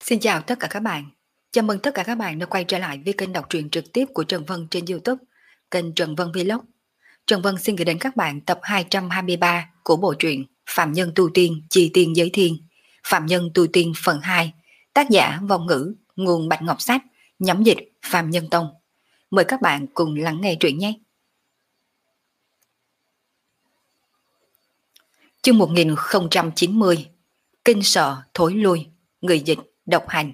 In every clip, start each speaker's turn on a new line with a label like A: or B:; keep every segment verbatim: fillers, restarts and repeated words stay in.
A: Xin chào tất cả các bạn. Chào mừng tất cả các bạn đã quay trở lại với kênh đọc truyện trực tiếp của Trần Vân trên YouTube, kênh Trần Vân Vlog. Trần Vân xin gửi đến các bạn tập hai trăm hai mươi ba của bộ truyện Phạm Nhân Tu Tiên Chi Tiên Giới Thiên, Phạm Nhân Tu Tiên phần hai, tác giả Vong Ngữ, nguồn Bạch Ngọc Sách, nhóm dịch Phạm Nhân Tông. Mời các bạn cùng lắng nghe truyện nhé. Chương một nghìn không trăm chín mươi, Kinh sợ thối lui, người dịch độc hành.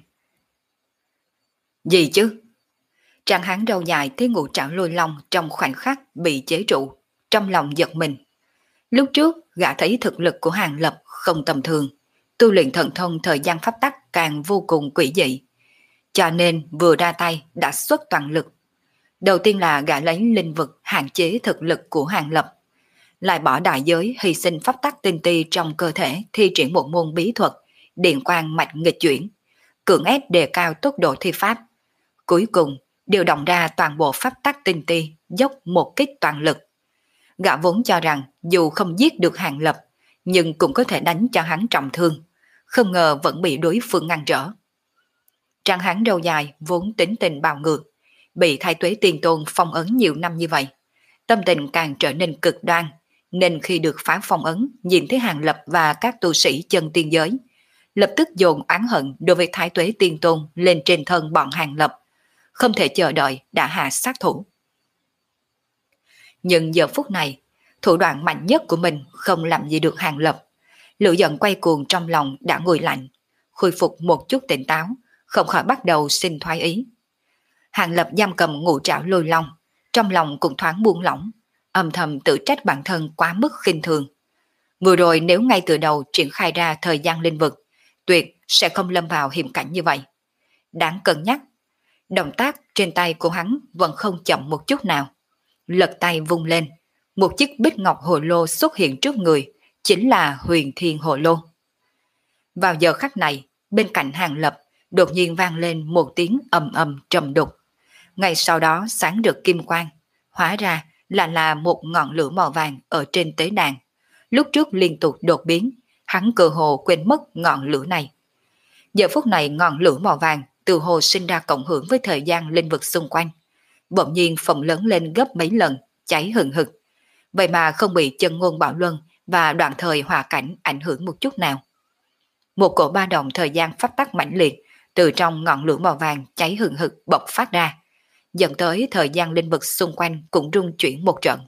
A: Gì chứ? Tráng hán râu dài thấy Ngũ Trảo Lôi Long trong khoảnh khắc bị chế trụ, trong lòng giật mình. Lúc trước gã thấy thực lực của Hàng Lập không tầm thường, tu luyện thần thông thời gian pháp tắc càng vô cùng quỷ dị, cho nên vừa ra tay đã xuất toàn lực. Đầu tiên là gã lấy linh vực hạn chế thực lực của Hàng Lập, lại bỏ đại giới hy sinh pháp tắc tinh ti trong cơ thể thi triển một môn bí thuật điện quang mạch nghịch chuyển, cưỡng ép đề cao tốc độ thi pháp. Cuối cùng điều động ra toàn bộ pháp tắc tinh ti, dốc một kích toàn lực. Gã vốn cho rằng dù không giết được Hàng Lập, nhưng cũng có thể đánh cho hắn trọng thương, không ngờ vẫn bị đối phương ngăn trở. Tráng hán râu dài vốn tính tình bạo ngược, bị Thái Tuế Tiên Tôn phong ấn nhiều năm như vậy, tâm tình càng trở nên cực đoan, nên khi được phá phong ấn nhìn thấy Hàng Lập và các tu sĩ chân tiên giới, lập tức dồn oán hận đối với Thái Tuế Tiên Tôn lên trên thân bọn Hàng Lập, không thể chờ đợi đã hạ sát thủ. Nhưng giờ phút này, thủ đoạn mạnh nhất của mình không làm gì được Hàng Lập. Lửa giận quay cuồng trong lòng đã nguội lạnh, khôi phục một chút tỉnh táo, không khỏi bắt đầu sinh thoái ý. Hàng Lập giam cầm Ngũ Trảo Lôi Long, trong lòng cũng thoáng buông lỏng, âm thầm tự trách bản thân quá mức khinh thường. Vừa rồi nếu ngay từ đầu triển khai ra thời gian linh vực, tuyệt sẽ không lâm vào hiểm cảnh như vậy. Đáng cân nhắc. Động tác trên tay của hắn vẫn không chậm một chút nào. Lật tay vung lên, một chiếc bích ngọc hồ lô xuất hiện trước người, chính là Huyền Thiên Hồ Lô. Vào giờ khắc này, bên cạnh Hàng Lập đột nhiên vang lên một tiếng ầm ầm trầm đục. Ngay sau đó sáng rực kim quang, hóa ra là là một ngọn lửa màu vàng ở trên tế đàn. Lúc trước liên tục đột biến, hắn cơ hồ quên mất ngọn lửa này. Giờ phút này ngọn lửa màu vàng từ hồ sinh ra cộng hưởng với thời gian linh vực xung quanh, bỗng nhiên phồng lớn lên gấp mấy lần, cháy hừng hực. Vậy mà không bị chân ngôn bạo luân và đoạn thời hòa cảnh ảnh hưởng một chút nào. Một cổ ba động thời gian pháp tắc mãnh liệt từ trong ngọn lửa màu vàng cháy hừng hực bộc phát ra, dẫn tới thời gian linh vực xung quanh cũng rung chuyển một trận.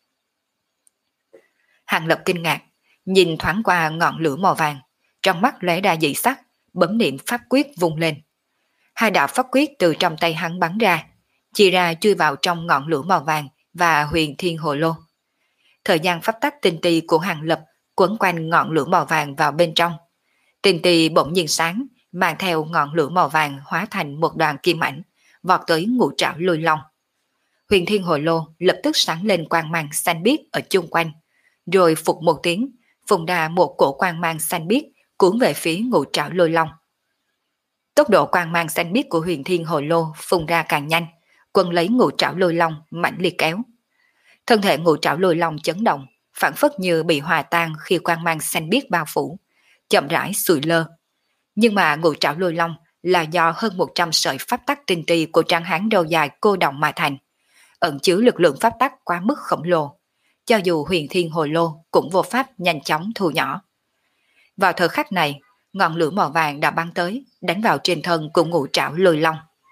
A: Hàng Lập kinh ngạc, nhìn thoáng qua ngọn lửa màu vàng, trong mắt lóe ra dị sắc, bấm niệm pháp quyết vung lên. Hai đạo pháp quyết từ trong tay hắn bắn ra, chia ra chui vào trong ngọn lửa màu vàng và Huyền Thiên Hồ Lô. Thời gian pháp tắc tinh ti của Hàng Lập quấn quanh ngọn lửa màu vàng vào bên trong. Tinh ti bỗng nhiên sáng, mang theo ngọn lửa màu vàng hóa thành một đoàn kim ảnh, vọt tới Ngũ Trảo Lôi Long. Huyền Thiên Hồ Lô lập tức sáng lên quang mang xanh biếc ở chung quanh, rồi phục một tiếng, phun ra một cổ quang mang xanh biếc cuốn về phía Ngũ Trảo Lôi Long. Tốc độ quang mang xanh biếc của Huyền Thiên Hồ Lô phun ra càng nhanh, quân lấy Ngũ Trảo Lôi Long mạnh liệt kéo. Thân thể Ngũ Trảo Lôi Long chấn động, phản phất như bị hòa tan khi quang mang xanh biếc bao phủ, chậm rãi sùi lơ. Nhưng mà Ngũ Trảo Lôi Long là do hơn một trăm sợi pháp tắc tinh ti của tráng hán đầu dài cô động mà thành, ẩn chứa lực lượng pháp tắc quá mức khổng lồ, cho dù Huyền Thiên Hồ Lô cũng vô pháp nhanh chóng thu nhỏ. Vào thời khắc này, ngọn lửa màu vàng đã bắn tới, đánh vào trên thân của Ngũ Trảo Lôi Long.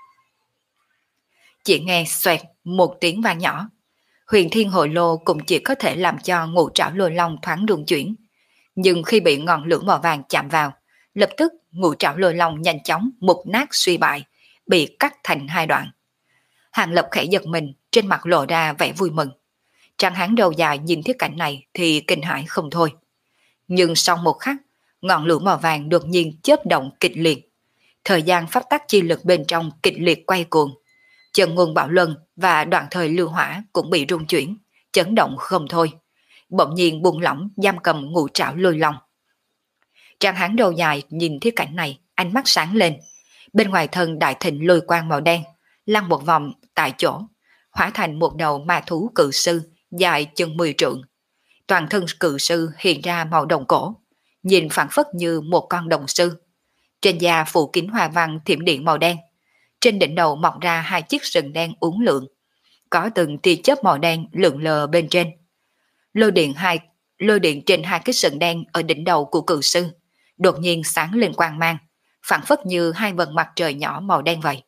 A: Chỉ nghe xoẹt một tiếng vang nhỏ, Huyền Thiên Hồ Lô cũng chỉ có thể làm cho Ngũ Trảo Lôi Long thoáng rung chuyển, nhưng khi bị ngọn lửa màu vàng chạm vào, lập tức Ngũ Trảo Lôi Long nhanh chóng mục nát suy bại, bị cắt thành hai đoạn. Hàng Lập khẽ giật mình, trên mặt lộ ra vẻ vui mừng. Tráng hán đầu dài nhìn thấy cảnh này thì kinh hãi không thôi. Nhưng sau một khắc, ngọn lửa màu vàng đột nhiên chớp động kịch liệt. Thời gian pháp tắc chi lực bên trong kịch liệt quay cuồng. Chân ngôn bạo luân và đoạn thời lưu hỏa cũng bị rung chuyển, chấn động không thôi. Bỗng nhiên buông lỏng giam cầm Ngũ Trảo Lôi Long. Tráng hán đầu dài nhìn thấy cảnh này, ánh mắt sáng lên. Bên ngoài thân đại thịnh lôi quang màu đen, lăn một vòng tại chỗ, hóa thành một đầu ma thú cự sư dài chừng mười trượng. Toàn thân cự sư hiện ra màu đồng cổ, nhìn phản phất như một con đồng sư. Trên da phủ kín hoa văn thiểm điện màu đen. Trên đỉnh đầu mọc ra hai chiếc sừng đen uốn lượn, có từng tia chớp màu đen lượn lờ bên trên. Lôi điện hai lôi điện trên hai cái sừng đen ở đỉnh đầu của cự sư đột nhiên sáng lên quang mang, phản phất như hai vầng mặt trời nhỏ màu đen vậy.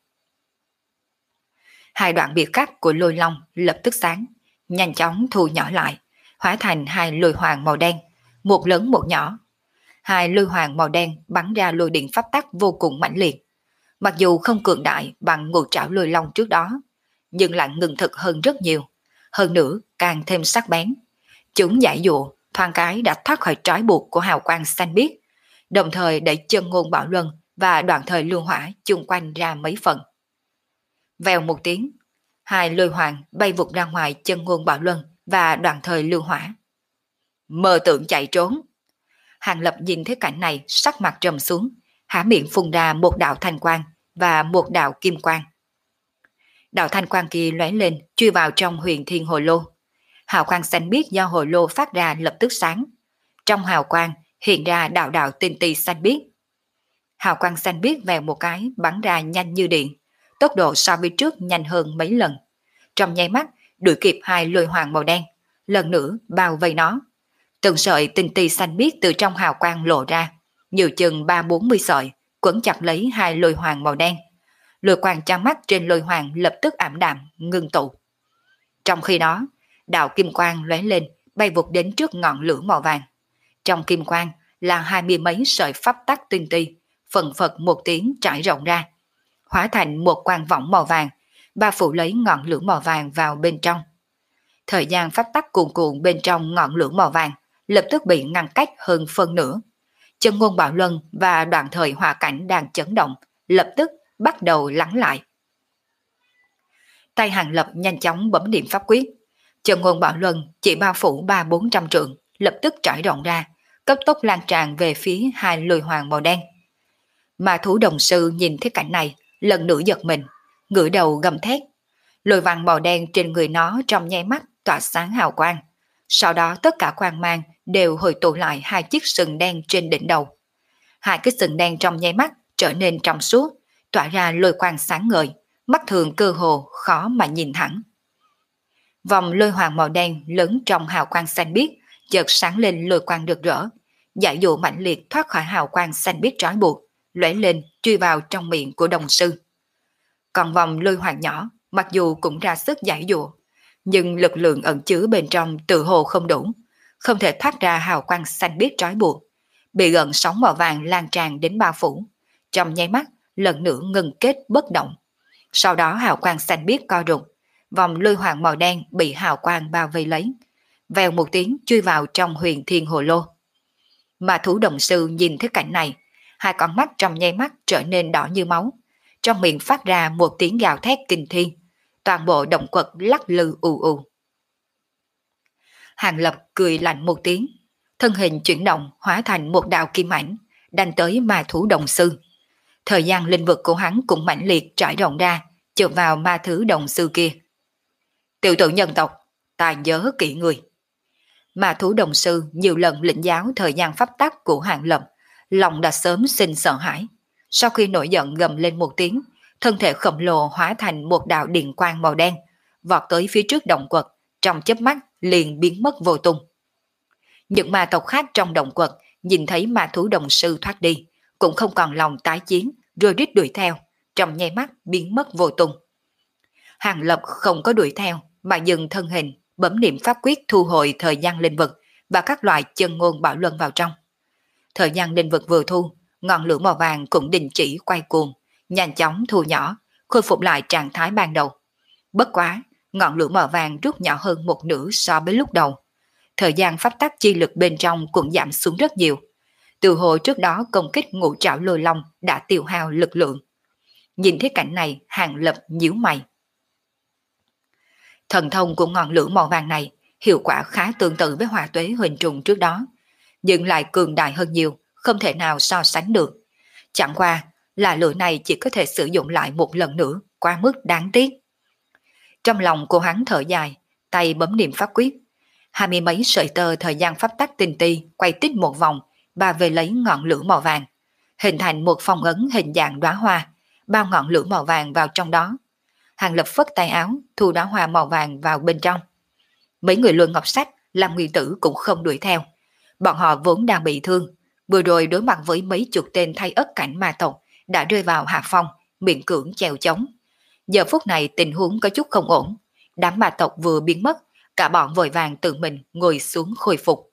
A: Hai đoạn biệt cắt của lôi long lập tức sáng, nhanh chóng thu nhỏ lại, hóa thành hai lôi hoàng màu đen, một lớn một nhỏ. Hai lôi hoàng màu đen bắn ra lôi điện pháp tắc vô cùng mãnh liệt. Mặc dù không cường đại bằng ngũ trảo lôi long trước đó, nhưng lại ngừng thực hơn rất nhiều, hơn nữa càng thêm sắc bén. Chúng giải dụa, thoáng cái đã thoát khỏi trói buộc của hào quang xanh biếc, đồng thời đẩy chân ngôn bảo luân và đoạn thời lưu hỏa chung quanh ra mấy phần. Vèo một tiếng, hai lôi hoàng bay vụt ra ngoài chân ngôn bảo luân và đoạn thời lưu hỏa. Mơ tưởng chạy trốn. Hàng Lập nhìn thấy cảnh này sắc mặt trầm xuống, há miệng phun ra một đạo thanh quang và một đạo kim quang. Đạo thanh quang kia lóe lên chui vào trong huyền thiên hồ lô. Hào quang xanh biếc do hồ lô phát ra lập tức sáng. Trong hào quang hiện ra đạo đạo tinh tì xanh biếc. Hào quang xanh biếc vèo một cái bắn ra nhanh như điện, tốc độ so với trước nhanh hơn mấy lần. Trong nháy mắt đuổi kịp hai lôi hoàng màu đen, lần nữa bao vây nó. Từng sợi tinh tì xanh biếc từ trong hào quang lộ ra, nhiều chừng ba bốn mươi sợi, quấn chặt lấy hai lôi hoàng màu đen. Lôi quang trăng mắt trên lôi hoàng lập tức ảm đạm, ngưng tụ. Trong khi đó, đạo kim quang lóe lên, bay vụt đến trước ngọn lửa màu vàng. Trong kim quang là hai mươi mấy sợi pháp tắc tinh ti, phần phật một tiếng trải rộng ra, hóa thành một quang võng màu vàng, bao phủ lấy ngọn lửa màu vàng vào bên trong. Thời gian pháp tắc cuồn cuộn bên trong ngọn lửa màu vàng lập tức bị ngăn cách hơn phân nửa. Chân ngôn bảo luân và đoạn thời hòa cảnh đang chấn động, lập tức bắt đầu lắng lại. Tay Hàng Lập nhanh chóng bấm điểm pháp quyết. Chân ngôn bảo luân chỉ bao phủ ba bốn trăm trượng, lập tức trải rộng ra, cấp tốc lan tràn về phía hai lôi hoàng màu đen. Mà thú đồng sư nhìn thấy cảnh này, lần nữa giật mình, ngửa đầu gầm thét. Lôi vàng màu đen trên người nó trong nháy mắt tỏa sáng hào quang. Sau đó tất cả quang mang đều hồi tụ lại hai chiếc sừng đen trên đỉnh đầu. Hai cái sừng đen trong nháy mắt trở nên trong suốt, tỏa ra lôi quang sáng ngời, mắt thường cơ hồ khó mà nhìn thẳng. Vòng lôi hoàng màu đen lớn trong hào quang xanh biếc chợt sáng lên lôi quang rực rỡ, giải dụ mạnh liệt thoát khỏi hào quang xanh biếc trói buộc, lóe lên chui vào trong miệng của đồng sư. Còn vòng lôi hoàng nhỏ mặc dù cũng ra sức giải dụ, nhưng lực lượng ẩn chứa bên trong tự hồ không đủ, không thể thoát ra hào quang xanh biếc trói buộc, bị gợn sóng màu vàng lan tràn đến bao phủ, trong nháy mắt lần nữa ngừng kết bất động. Sau đó hào quang xanh biếc co rụt, vòng lôi hoàng màu đen bị hào quang bao vây lấy, vèo một tiếng chui vào trong huyền thiên hồ lô. Mà thú đồng sư nhìn thấy cảnh này, hai con mắt trong nháy mắt trở nên đỏ như máu, trong miệng phát ra một tiếng gào thét kinh thiên, toàn bộ động quật lắc lư ù ù. Hàng Lập cười lạnh một tiếng, thân hình chuyển động hóa thành một đạo kim ảnh, đánh tới ma thú đồng sư. Thời gian linh vực của hắn cũng mãnh liệt trải rộng ra, chụp vào ma thứ đồng sư kia. Tiểu tử nhân tộc, ta nhớ kỹ người. Ma thú đồng sư nhiều lần lĩnh giáo thời gian pháp tắc của Hàng Lập, lòng đã sớm sinh sợ hãi. Sau khi nổi giận gầm lên một tiếng, thân thể khổng lồ hóa thành một đạo điện quang màu đen, vọt tới phía trước động quật, trong chớp mắt liền biến mất vô tung. Những ma tộc khác trong động quật nhìn thấy ma thú đồng sư thoát đi, cũng không còn lòng tái chiến, rồi rít đuổi theo, trong nháy mắt biến mất vô tung. Hàng Lập không có đuổi theo, mà dừng thân hình, bấm niệm pháp quyết thu hồi thời gian linh vực và các loại chân ngôn bảo luân vào trong. Thời gian linh vực vừa thu, ngọn lửa màu vàng cũng đình chỉ quay cuồng, nhanh chóng thu nhỏ, khôi phục lại trạng thái ban đầu. Bất quá, ngọn lửa màu vàng rút nhỏ hơn một nửa so với lúc đầu. Thời gian pháp tắc chi lực bên trong cũng giảm xuống rất nhiều. Từ hồi trước đó công kích ngũ trảo lôi long đã tiêu hao lực lượng. Nhìn thấy cảnh này, Hàng Lập nhíu mày. Thần thông của ngọn lửa màu vàng này hiệu quả khá tương tự với hỏa tuế huỳnh trùng trước đó, nhưng lại cường đại hơn nhiều, không thể nào so sánh được. Chẳng qua là lửa này chỉ có thể sử dụng lại một lần nữa, quá mức đáng tiếc. Trong lòng cô hắn thở dài, tay bấm niệm pháp quyết. Hai mươi mấy sợi tơ thời gian pháp tắc tinh ti quay tít một vòng, bà về lấy ngọn lửa màu vàng. hình thành một phong ấn hình dạng đóa hoa, bao ngọn lửa màu vàng vào trong đó. Hàng Lập phất tay áo, thu đóa hoa màu vàng vào bên trong. Mấy người Luân Ngọc Sách, Lâm Nguyên Tử cũng không đuổi theo. Bọn họ vốn đang bị thương, vừa rồi đối mặt với mấy chục tên thay ất cảnh ma tộc đã rơi vào hạ phong, miễn cưỡng chèo chống. Giờ phút này tình huống có chút không ổn, đám ma tộc vừa biến mất, cả bọn vội vàng tự mình ngồi xuống khôi phục.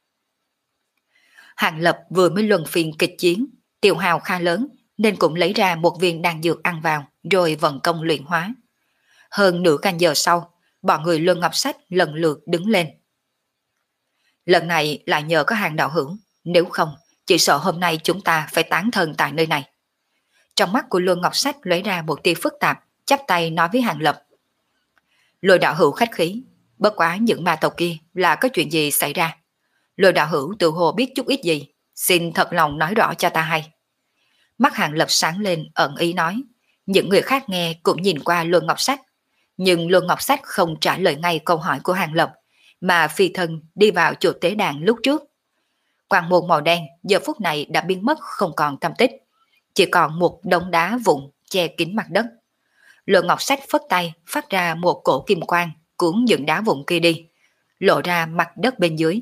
A: Hàng Lập vừa mới luân phiên kịch chiến, tiêu hào khá lớn nên cũng lấy ra một viên đan dược ăn vào rồi vận công luyện hóa. Hơn nửa canh giờ sau, bọn người Luân Ngọc Sách lần lượt đứng lên. Lần này lại nhờ có Hàng đạo hữu, nếu không, chỉ sợ hôm nay chúng ta phải tán thân tại nơi này. Trong mắt của Luân Ngọc Sách lóe ra một tia phức tạp, chắp tay nói với Hàng Lập. Lôi đạo hữu khách khí, bất quá những ma tộc kia là có chuyện gì xảy ra. Lôi đạo hữu tự hồ biết chút ít gì, xin thật lòng nói rõ cho ta hay. Mắt Hàng Lập sáng lên ẩn ý nói, những người khác nghe cũng nhìn qua Luân Ngọc Sách. Nhưng Luân Ngọc Sách không trả lời ngay câu hỏi của Hàng Lập, mà phi thân đi vào chỗ tế đàn lúc trước. Quang môn màu đen giờ phút này đã biến mất không còn tâm tích, chỉ còn một đống đá vụn che kín mặt đất. Luân Ngọc Sách phất tay phát ra một cổ kim quang cuốn những đá vụn kia đi, lộ ra mặt đất bên dưới.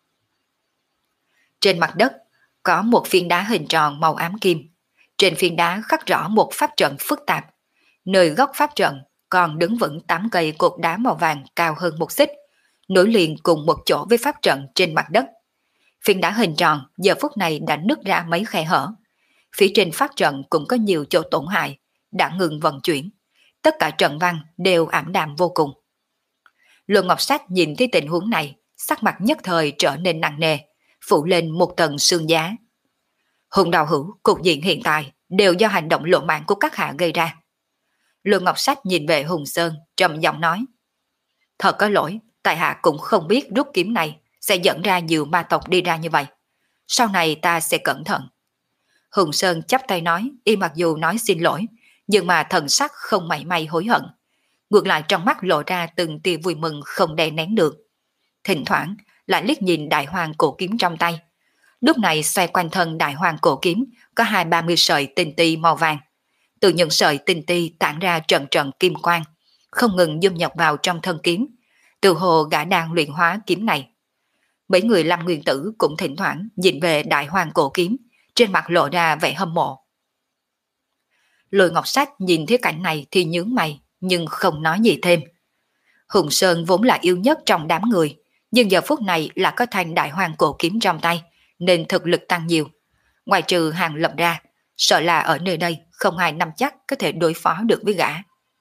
A: Trên mặt đất có một phiến đá hình tròn màu ám kim, trên phiến đá khắc rõ một pháp trận phức tạp. Nơi góc pháp trận còn đứng vững tám cây cột đá màu vàng cao hơn một xích, nối liền cùng một chỗ với pháp trận trên mặt đất. Phiến đá hình tròn giờ phút này đã nứt ra mấy khe hở. Phía trên pháp trận cũng có nhiều chỗ tổn hại, đã ngừng vận chuyển. Tất cả trận văn đều ảm đạm vô cùng. Luân Ngọc Sách nhìn thấy tình huống này, sắc mặt nhất thời trở nên nặng nề, phủ lên một tầng sương giá. Hùng đạo hữu, cục diện hiện tại đều do hành động lộ mạng của các hạ gây ra. Luân Ngọc Sách nhìn về Hùng Sơn, trầm giọng nói. Thật có lỗi, tại hạ cũng không biết rút kiếm này sẽ dẫn ra nhiều ma tộc đi ra như vậy. Sau này ta sẽ cẩn thận. Hùng Sơn chắp tay nói, y mặc dù nói xin lỗi, nhưng mà thần sắc không mảy may hối hận. Ngược lại trong mắt lộ ra từng tia vui mừng không đè nén được. Thỉnh thoảng lại liếc nhìn đại hoàng cổ kiếm trong tay. Lúc này xoay quanh thân đại hoàng cổ kiếm có hai ba mươi sợi tinh ti màu vàng. Từ những sợi tinh ti tản ra trận trận kim quang, không ngừng dung nhập vào trong thân kiếm. Từ hồ gã đang luyện hóa kiếm này. Mấy người Lâm Nguyên Tử cũng thỉnh thoảng nhìn về đại hoàng cổ kiếm, trên mặt lộ ra vẻ hâm mộ. Lôi Ngọc Sách nhìn thấy cảnh này thì nhướng mày, nhưng không nói gì thêm. Hùng Sơn vốn là yêu nhất trong đám người, nhưng giờ phút này là có thanh đại hoàng cổ kiếm trong tay, nên thực lực tăng nhiều. Ngoài trừ Hàng Lập ra, sợ là ở nơi đây không ai nắm chắc có thể đối phó được với gã.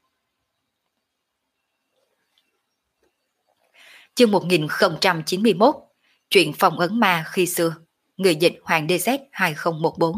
A: Chương một nghìn không trăm chín mươi mốt, chuyện phong ấn ma khi xưa. Người dịch Hoàng đê zét hai không một bốn.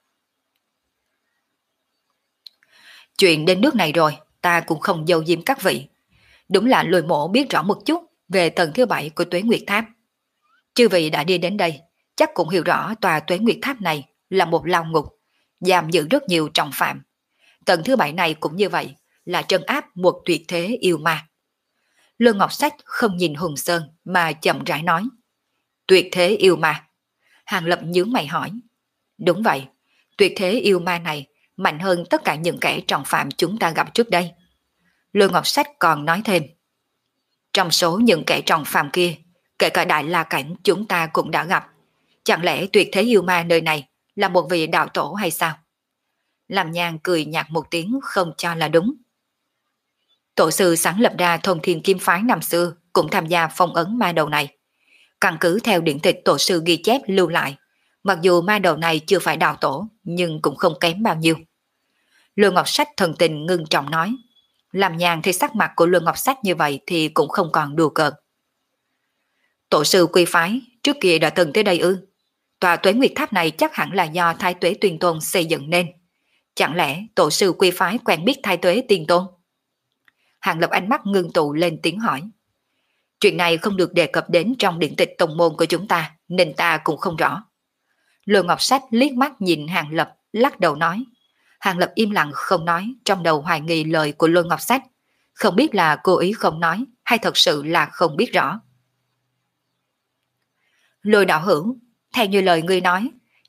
A: Chuyện đến nước này rồi, ta cũng không giấu giếm các vị. Đúng là Lôi Mổ biết rõ một chút về tầng thứ bảy của Tuế Nguyệt Tháp. Chư vị đã đi đến đây, chắc cũng hiểu rõ tòa Tuế Nguyệt Tháp này là một lao ngục, giam giữ rất nhiều trọng phạm. Tầng thứ bảy này cũng như vậy, là trấn áp một tuyệt thế yêu ma. Luân Ngọc Sách không nhìn Hùng Sơn mà chậm rãi nói. Tuyệt thế yêu ma. Hàng Lập nhướng mày hỏi. Đúng vậy, tuyệt thế yêu ma này mạnh hơn tất cả những kẻ trọng phạm chúng ta gặp trước đây. Luân Ngọc Sách còn nói thêm. Trong số những kẻ trọng phạm kia, kể cả Đại La Cảnh chúng ta cũng đã gặp. Chẳng lẽ tuyệt thế yêu ma nơi này là một vị đạo tổ hay sao? Làm Nhàn cười nhạt một tiếng không cho là đúng. Tổ sư sáng lập ra Thôn Thiên Kim Phái năm xưa cũng tham gia phong ấn ma đầu này. Căn cứ theo điển tịch tổ sư ghi chép lưu lại, mặc dù ma đầu này chưa phải đạo tổ nhưng cũng không kém bao nhiêu. Luân Ngọc Sách thần tình ngưng trọng nói. Làm Nhàn thì sắc mặt của Luân Ngọc Sách như vậy thì cũng không còn đùa cợt. Tổ sư quy phái trước kia đã từng tới đây ư? Tòa Tuế Nguyệt Tháp này chắc hẳn là do Thái Tuế Tuyên Tôn xây dựng nên. Chẳng lẽ tổ sư quy phái quen biết Thái Tuế Tiên Tôn? Hàng Lập ánh mắt ngưng tụ lên tiếng hỏi. Chuyện này không được đề cập đến trong điển tịch tông môn của chúng ta, nên ta cũng không rõ. Lôi Ngọc Sách liếc mắt nhìn Hàng Lập, lắc đầu nói. Hàng Lập im lặng không nói, trong đầu hoài nghi lời của Lôi Ngọc Sách. Không biết là cố ý không nói, hay thật sự là không biết rõ. Lôi đạo hữu, theo như lời ngươi nói,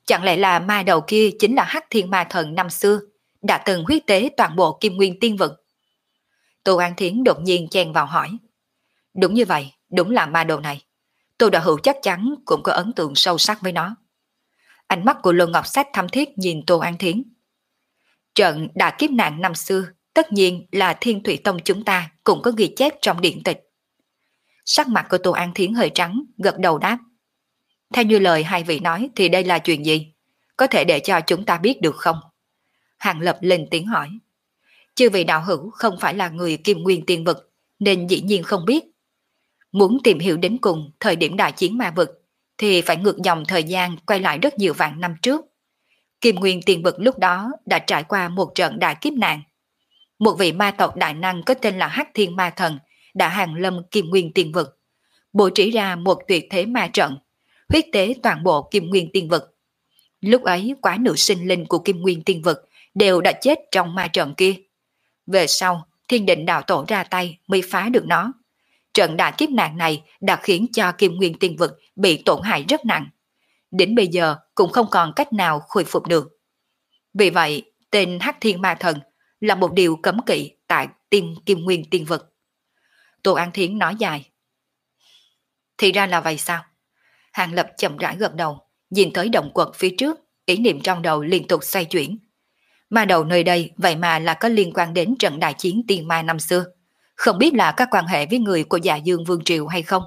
A: Chẳng lẽ là ma đầu kia chính là Hắc Thiên Ma Thần năm xưa, đã từng huyết tế toàn bộ Kim Nguyên Tiên Vực? Tô An Thiến đột nhiên chen vào hỏi. Đúng như vậy, đúng là ma đầu này. Tô Đạo Hữu chắc chắn cũng có ấn tượng sâu sắc với nó. Ánh mắt của Luân Ngọc Sách thâm thiết nhìn Tô An Thiến. Trận đại kiếp nạn năm xưa, tất nhiên là Thiên Thủy Tông chúng ta cũng có ghi chép trong điện tịch. Sắc mặt của Tô An Thiến hơi trắng, gật đầu đáp. Theo như lời hai vị nói thì đây là chuyện gì? Có thể để cho chúng ta biết được không? Hàng Lập lên tiếng hỏi. Chư vị đạo hữu không phải là người Kim Nguyên Tiên Vực, nên dĩ nhiên không biết. Muốn tìm hiểu đến cùng thời điểm đại chiến ma vực, thì phải ngược dòng thời gian quay lại rất nhiều vạn năm trước. Kim Nguyên Tiên Vực lúc đó đã trải qua một trận đại kiếp nạn. Một vị ma tộc đại năng có tên là Hắc Thiên Ma Thần đã hàng lâm Kim Nguyên Tiên Vực, bố trí ra một tuyệt thế ma trận, huyết tế toàn bộ Kim Nguyên Tiên Vực. Lúc ấy quá nữ sinh linh của Kim Nguyên Tiên Vực đều đã chết trong ma trận kia. Về sau, Thiên Định Đạo Tổ ra tay mới phá được nó. Trận đại kiếp nạn này đã khiến cho Kim Nguyên Tiên Vực bị tổn hại rất nặng. Đến bây giờ cũng không còn cách nào khôi phục được. Vì vậy, tên Hắc Thiên Ma Thần là một điều cấm kỵ tại tim Kim Nguyên Tiên Vực. Tô An Thiến nói dài. Thì ra là vậy sao? Hàng Lập chậm rãi gật đầu, nhìn tới động quật phía trước, ý niệm trong đầu liên tục xoay chuyển. Ma đầu nơi đây vậy mà là có liên quan đến trận đại chiến tiên ma năm xưa. Không biết là có quan hệ với người của Dạ Dương Vương Triều hay không?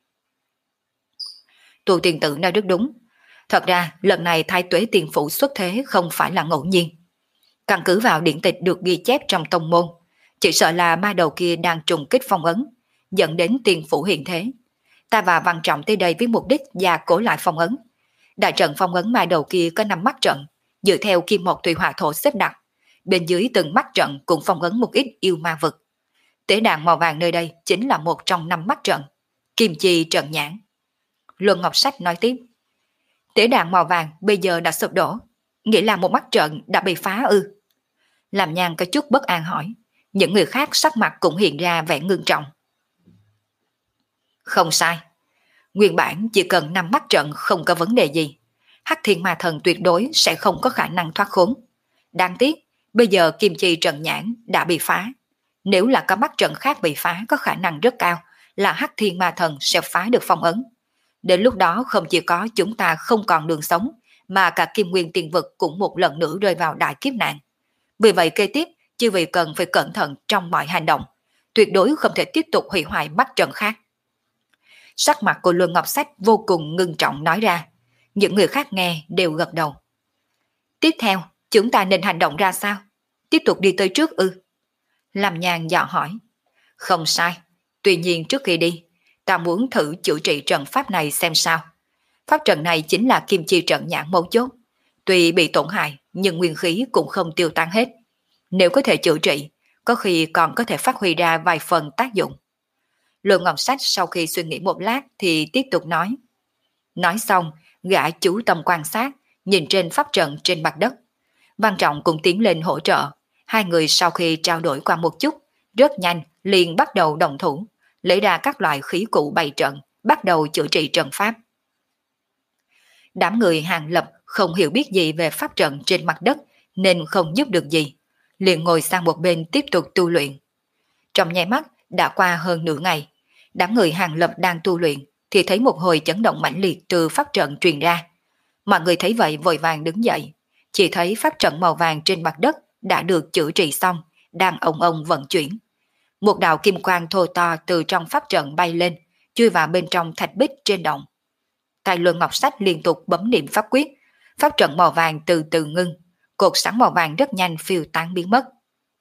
A: Tù tiền tử nói rất đúng. Thật ra lần này Thái Tuế Tiền Phủ xuất thế không phải là ngẫu nhiên. Căn cứ vào điển tịch được ghi chép trong tông môn, chỉ sợ là ma đầu kia đang trùng kích phong ấn, dẫn đến Tiền Phủ hiện thế. Ta và Văn Trọng tới đây với mục đích gia cố lại phong ấn. Đại trận phong ấn ma đầu kia có năm mắt trận, dựa theo kim một thủy hỏa thổ xếp đặt. Bên dưới từng mắt trận cũng phong ấn một ít yêu ma vực. Tế đàn màu vàng nơi đây chính là một trong năm mắt trận, Kim Chi trận nhãn. Luân Ngọc Sách nói tiếp. Tế đàn màu vàng bây giờ đã sụp đổ, nghĩa là một mắt trận đã bị phá ư? Làm Nhan có chút bất an hỏi. Những người khác sắc mặt cũng hiện ra vẻ ngưng trọng. Không sai. Nguyên bản chỉ cần năm mắt trận không có vấn đề gì, Hắc Thiên Ma Thần tuyệt đối sẽ không có khả năng thoát khốn. Đáng tiếc, bây giờ Kim Chi trận nhãn đã bị phá. Nếu là có mắt trận khác bị phá, có khả năng rất cao là Hắc Thiên Ma Thần sẽ phá được phong ấn. Đến lúc đó không chỉ có chúng ta không còn đường sống, mà cả Kim Nguyên Tiên Vực cũng một lần nữa rơi vào đại kiếp nạn. Vì vậy kế tiếp, chư vị cần phải cẩn thận trong mọi hành động, tuyệt đối không thể tiếp tục hủy hoại mắt trận khác. Sắc mặt của Luân Ngọc Sách vô cùng ngưng trọng nói ra. Những người khác nghe đều gật đầu. Tiếp theo, chúng ta nên hành động ra sao? Tiếp tục đi tới trước ư? Lâm Nhan dò hỏi. Không sai. Tuy nhiên trước khi đi, ta muốn thử chữa trị trận pháp này xem sao. Pháp trận này chính là Kim Chi trận nhãn mấu chốt. Tuy bị tổn hại, nhưng nguyên khí cũng không tiêu tan hết. Nếu có thể chữa trị, có khi còn có thể phát huy ra vài phần tác dụng. Luân Ngọc Sách sau khi suy nghĩ một lát thì tiếp tục nói. Nói xong, gã chú tâm quan sát, nhìn trên pháp trận trên mặt đất. Văn Trọng cũng tiến lên hỗ trợ. Hai người sau khi trao đổi qua một chút, rất nhanh liền bắt đầu động thủ, lấy ra các loại khí cụ bày trận, bắt đầu chữa trị trận pháp. Đám người Hàng Lập không hiểu biết gì về pháp trận trên mặt đất nên không giúp được gì, liền ngồi sang một bên tiếp tục tu luyện. Trong nháy mắt đã qua hơn nửa ngày, đám người Hàng Lập đang tu luyện thì thấy một hồi chấn động mãnh liệt từ pháp trận truyền ra. Mọi người thấy vậy vội vàng đứng dậy, chỉ thấy pháp trận màu vàng trên mặt đất đã được chữa trị xong, đang ông ông vận chuyển. Một đạo kim quang thô to từ trong pháp trận bay lên, chui vào bên trong thạch bích trên động. Tay Luân Ngọc Sách liên tục bấm niệm pháp quyết, pháp trận màu vàng từ từ ngưng, cột sáng màu vàng rất nhanh phiêu tán biến mất.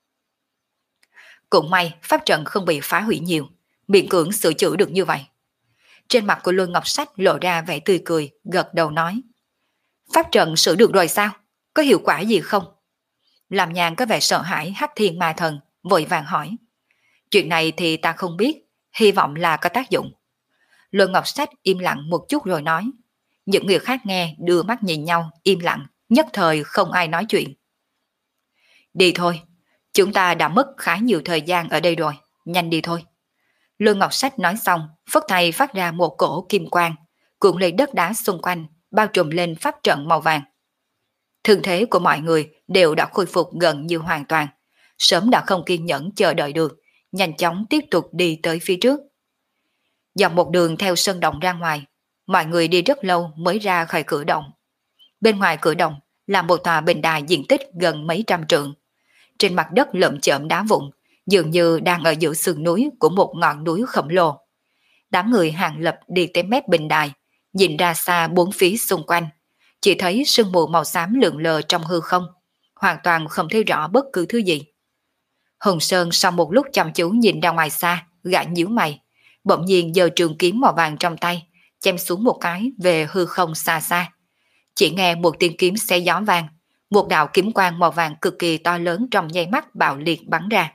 A: Cũng may pháp trận không bị phá hủy nhiều, miễn cưỡng sửa chữa được như vậy. Trên mặt của Luân Ngọc Sách lộ ra vẻ tươi cười, gật đầu nói. Pháp trận sửa được rồi sao? Có hiệu quả gì không? Làm Nhàn có vẻ sợ hãi Hắc Thiên Ma Thần, vội vàng hỏi. Chuyện này thì ta không biết, hy vọng là có tác dụng. Luân Ngọc Sách im lặng một chút rồi nói. Những người khác nghe đưa mắt nhìn nhau, im lặng, nhất thời không ai nói chuyện. Đi thôi, chúng ta đã mất khá nhiều thời gian ở đây rồi, nhanh đi thôi. Luân Ngọc Sách nói xong, phất tay phát ra một cổ kim quang, cuộn lấy đất đá xung quanh, bao trùm lên pháp trận màu vàng. Thương thế của mọi người đều đã khôi phục gần như hoàn toàn, sớm đã không kiên nhẫn chờ đợi được, nhanh chóng tiếp tục đi tới phía trước. Dọc một đường theo sân động ra ngoài, mọi người đi rất lâu mới ra khỏi cửa động. Bên ngoài cửa động là một tòa bình đài diện tích gần mấy trăm trượng. Trên mặt đất lởm chởm đá vụn, dường như đang ở giữa sườn núi của một ngọn núi khổng lồ. Đám người Hàng Lập đi tới mép bình đài, nhìn ra xa bốn phía xung quanh, chỉ thấy sương mù màu xám lượn lờ trong hư không, hoàn toàn không thấy rõ bất cứ thứ gì. Hùng Sơn sau một lúc chăm chú nhìn ra ngoài xa, gã nhíu mày, bỗng nhiên giơ trường kiếm màu vàng trong tay, chém xuống một cái về hư không xa xa. Chỉ nghe một tiếng kiếm xé gió vang, một đạo kiếm quang màu vàng cực kỳ to lớn trong nháy mắt bạo liệt bắn ra.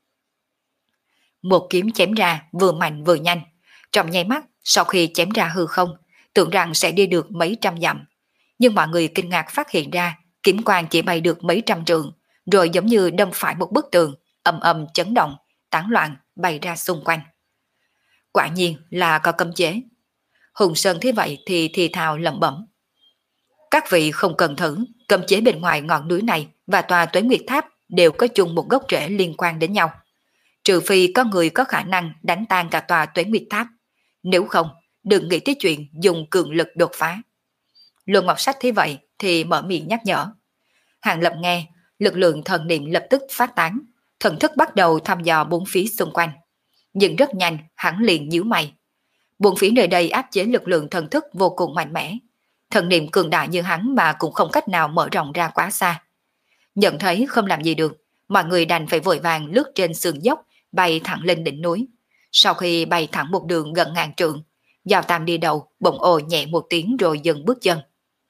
A: Một kiếm chém ra vừa mạnh vừa nhanh, trong nháy mắt sau khi chém ra hư không, tưởng rằng sẽ đi được mấy trăm dặm. Nhưng mọi người kinh ngạc phát hiện ra, kiếm quang chỉ bay được mấy trăm trượng, rồi giống như đâm phải một bức tường, ầm ầm chấn động, tán loạn bay ra xung quanh. Quả nhiên là có cấm chế. Hùng Sơn thấy vậy thì thì thào lẩm bẩm. Các vị không cần thử, cấm chế bên ngoài ngọn núi này và tòa Tuế Nguyệt Tháp đều có chung một gốc rễ liên quan đến nhau. Trừ phi có người có khả năng đánh tan cả tòa Tuế Nguyệt Tháp. Nếu không, đừng nghĩ tới chuyện dùng cường lực đột phá. Luân Ngọc Sách thấy vậy thì mở miệng nhắc nhở. Hàng Lập nghe, lực lượng thần niệm lập tức phát tán, thần thức bắt đầu thăm dò bốn phía xung quanh. Nhưng rất nhanh, hắn liền nhíu mày. Bốn phía nơi đây áp chế lực lượng thần thức vô cùng mạnh mẽ. Thần niệm cường đại như hắn mà cũng không cách nào mở rộng ra quá xa. Nhận thấy không làm gì được, mọi người đành phải vội vàng lướt trên sườn dốc, bay thẳng lên đỉnh núi. Sau khi bay thẳng một đường gần ngàn trượng, Giao Tam đi đầu, bỗng ồ nhẹ một tiếng rồi dừng bước chân.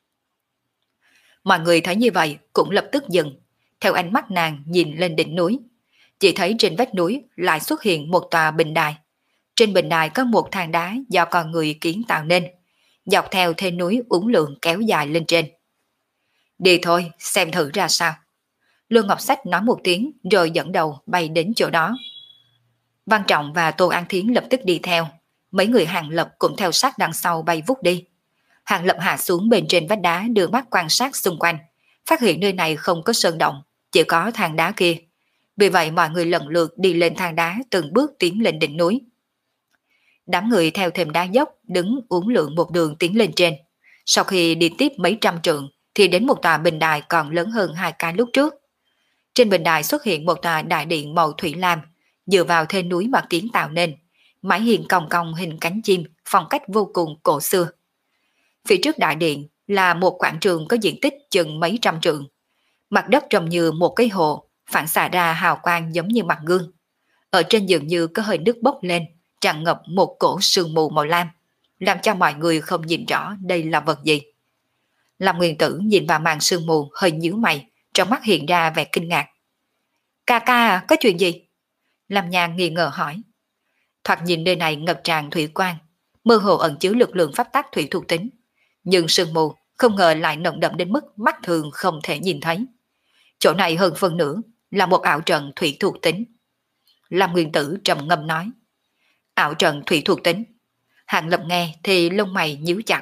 A: Mọi người thấy như vậy cũng lập tức dừng, theo ánh mắt nàng nhìn lên đỉnh núi. Chỉ thấy trên vách núi lại xuất hiện một tòa bình đài. Trên bình đài có một thang đá do con người kiến tạo nên, dọc theo thê núi uốn lượn kéo dài lên trên. Đi thôi, xem thử ra sao. Luân Ngọc Sách nói một tiếng rồi dẫn đầu bay đến chỗ đó. Văn Trọng và Tô An Thiến lập tức đi theo, mấy người Hàng Lập cũng theo sát đằng sau bay vút đi. Hàng Lập hạ xuống bên trên vách đá đưa mắt quan sát xung quanh, phát hiện nơi này không có sơn động, chỉ có thang đá kia. Vì vậy mọi người lần lượt đi lên thang đá từng bước tiến lên đỉnh núi. Đám người theo thềm đá dốc đứng uốn lượn một đường tiến lên trên. Sau khi đi tiếp mấy trăm trượng thì đến một tòa bình đài còn lớn hơn hai cái lúc trước. Trên bình đài xuất hiện một tòa đại điện màu thủy lam, dựa vào thê núi mà kiến tạo nên, mái hiên cong cong hình cánh chim, phong cách vô cùng cổ xưa. Phía trước đại điện là một quảng trường có diện tích chừng mấy trăm trượng. Mặt đất trông như một cái hồ, phản xạ ra hào quang giống như mặt gương. Ở trên dường như có hơi nước bốc lên, tràn ngập một cổ sương mù màu lam, làm cho mọi người không nhìn rõ đây là vật gì. Lâm Nguyên Tử nhìn vào màn sương mù hơi nhíu mày, trong mắt hiện ra vẻ kinh ngạc. Ca ca à, có chuyện gì? Lâm Nhan nghi ngờ hỏi. Thoạt nhìn nơi này ngập tràn thủy quang, mơ hồ ẩn chứa lực lượng pháp tắc thủy thuộc tính. Nhưng sương mù không ngờ lại nồng đậm đến mức mắt thường không thể nhìn thấy. Chỗ này hơn phân nửa là một ảo trận thủy thuộc tính. Lâm Nguyên Tử trầm ngâm nói. Ảo trận thủy thuộc tính. Hàng Lập nghe thì lông mày nhíu chặt.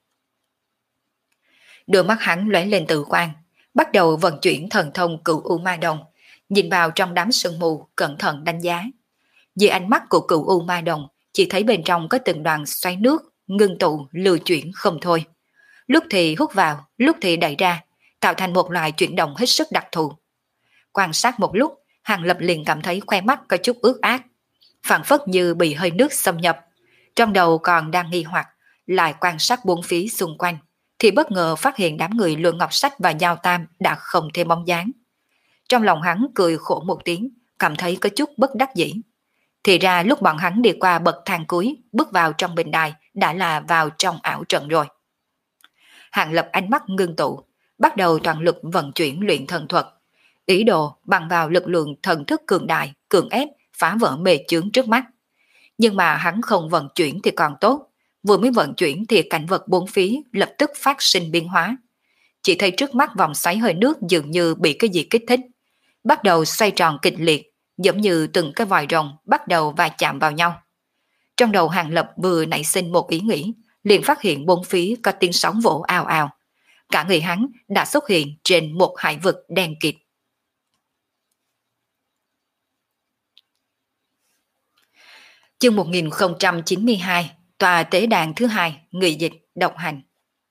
A: Đôi mắt hắn lóe lên tự quan, bắt đầu vận chuyển thần thông Cửu U Ma Đồng, nhìn vào trong đám sương mù cẩn thận đánh giá. Dưới ánh mắt của Cửu U Ma Đồng chỉ thấy bên trong có từng đoàn xoáy nước ngưng tụ lưu chuyển không thôi. Lúc thì hút vào, lúc thì đẩy ra, tạo thành một loại chuyển động hết sức đặc thù. Quan sát một lúc, Hàng Lập liền cảm thấy khoe mắt có chút ướt át, phảng phất như bị hơi nước xâm nhập. Trong đầu còn đang nghi hoặc, lại quan sát bốn phía xung quanh, thì bất ngờ phát hiện đám người Luân Ngọc Sách và Giao Tam đã không thêm bóng dáng. Trong lòng hắn cười khổ một tiếng, cảm thấy có chút bất đắc dĩ. Thì ra lúc bọn hắn đi qua bậc thang cuối, bước vào trong bình đài, đã là vào trong ảo trận rồi. Hàng Lập ánh mắt ngưng tụ, bắt đầu toàn lực vận chuyển luyện thần thuật, ý đồ bằng vào lực lượng thần thức cường đại, cường ép, phá vỡ mê chướng trước mắt. Nhưng mà hắn không vận chuyển thì còn tốt, vừa mới vận chuyển thì cảnh vật bốn phía lập tức phát sinh biến hóa. Chỉ thấy trước mắt vòng xoáy hơi nước dường như bị cái gì kích thích, bắt đầu xoay tròn kịch liệt, giống như từng cái vòi rồng bắt đầu va chạm vào nhau. Trong đầu Hàng Lập vừa nảy sinh một ý nghĩ, liền phát hiện bốn phía có tiếng sóng vỗ ào ào. Cả người hắn đã xuất hiện trên một hải vực đen kịt. Chương một nghìn không trăm chín mươi hai, tòa tế đàn thứ hai, người dịch, độc hành.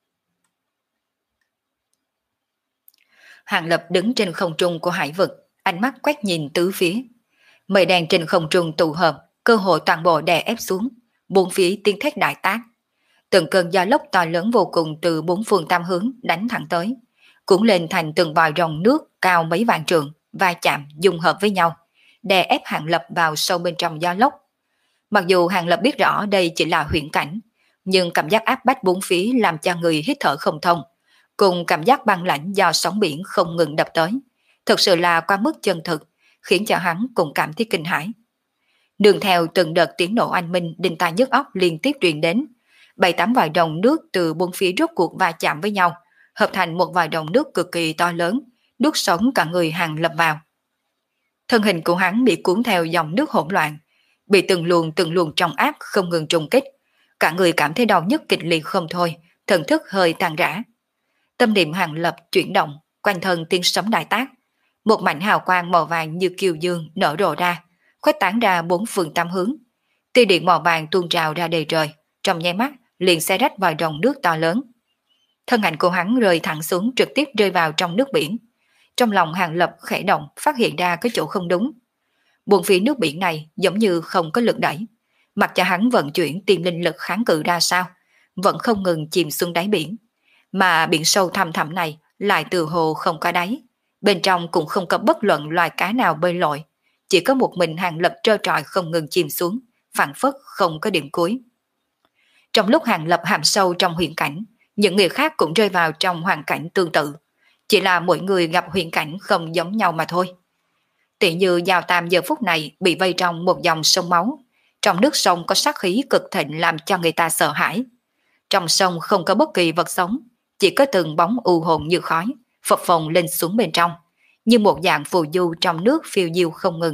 A: Hàng Lập đứng trên không trung của hải vực, ánh mắt quét nhìn tứ phía. Mây đen trên không trung tụ hợp, cơ hội toàn bộ đè ép xuống, bốn phía tiếng thét đại tác. Từng cơn gió lốc to lớn vô cùng từ bốn phương tam hướng đánh thẳng tới, cuốn lên thành từng vòi rồng nước cao mấy vạn trượng, va chạm dung hợp với nhau, đè ép Hàng Lập vào sâu bên trong gió lốc. Mặc dù Hàng Lập biết rõ đây chỉ là huyễn cảnh, nhưng cảm giác áp bách bốn phía làm cho người hít thở không thông, cùng cảm giác băng lãnh do sóng biển không ngừng đập tới, thực sự là quá mức chân thực, khiến cho hắn cũng cảm thấy kinh hãi. Đường theo từng đợt tiếng nổ oanh minh đinh tai nhức óc liên tiếp truyền đến, bảy tám vòi rồng nước từ bốn phía rốt cuộc va chạm với nhau, hợp thành một vòi rồng nước cực kỳ to lớn, nuốt sống cả người Hàng Lập vào. Thân hình của hắn bị cuốn theo dòng nước hỗn loạn, bị từng luồng từng luồng trong áp không ngừng trùng kích, cả người cảm thấy đau nhức kịch liệt không thôi, thần thức hơi tan rã. Tâm niệm Hàng Lập chuyển động, quanh thân tiếng sấm đại tác, một mảnh hào quang màu vàng như kiều dương nở rộ ra, khuếch tán ra bốn phương tám hướng. Tia điện màu vàng tuôn trào ra đầy trời, trong nháy mắt liền xé rách vòi rồng nước to lớn. Thân ảnh của hắn rơi thẳng xuống, trực tiếp rơi vào trong nước biển. Trong lòng Hàng Lập khẽ động, phát hiện ra cái chỗ không đúng. Buồn phía nước biển này giống như không có lực đẩy, mặc cho hắn vận chuyển tiền linh lực kháng cự ra sao, vẫn không ngừng chìm xuống đáy biển. Mà biển sâu thăm thẳm này lại từ hồ không có đáy, bên trong cũng không có bất luận loài cá nào bơi lội, chỉ có một mình Hàng Lập trơ trọi không ngừng chìm xuống, phảng phất không có điểm cuối. Trong lúc Hàng Lập hàm sâu trong huyền cảnh, những người khác cũng rơi vào trong hoàn cảnh tương tự, chỉ là mỗi người gặp huyền cảnh không giống nhau mà thôi. Tỷ như Giao Tam giờ phút này bị vây trong một dòng sông máu, trong nước sông có sát khí cực thịnh làm cho người ta sợ hãi. Trong sông không có bất kỳ vật sống, chỉ có từng bóng u hồn như khói, phập phồng lên xuống bên trong, như một dạng phù du trong nước phiêu diêu không ngừng.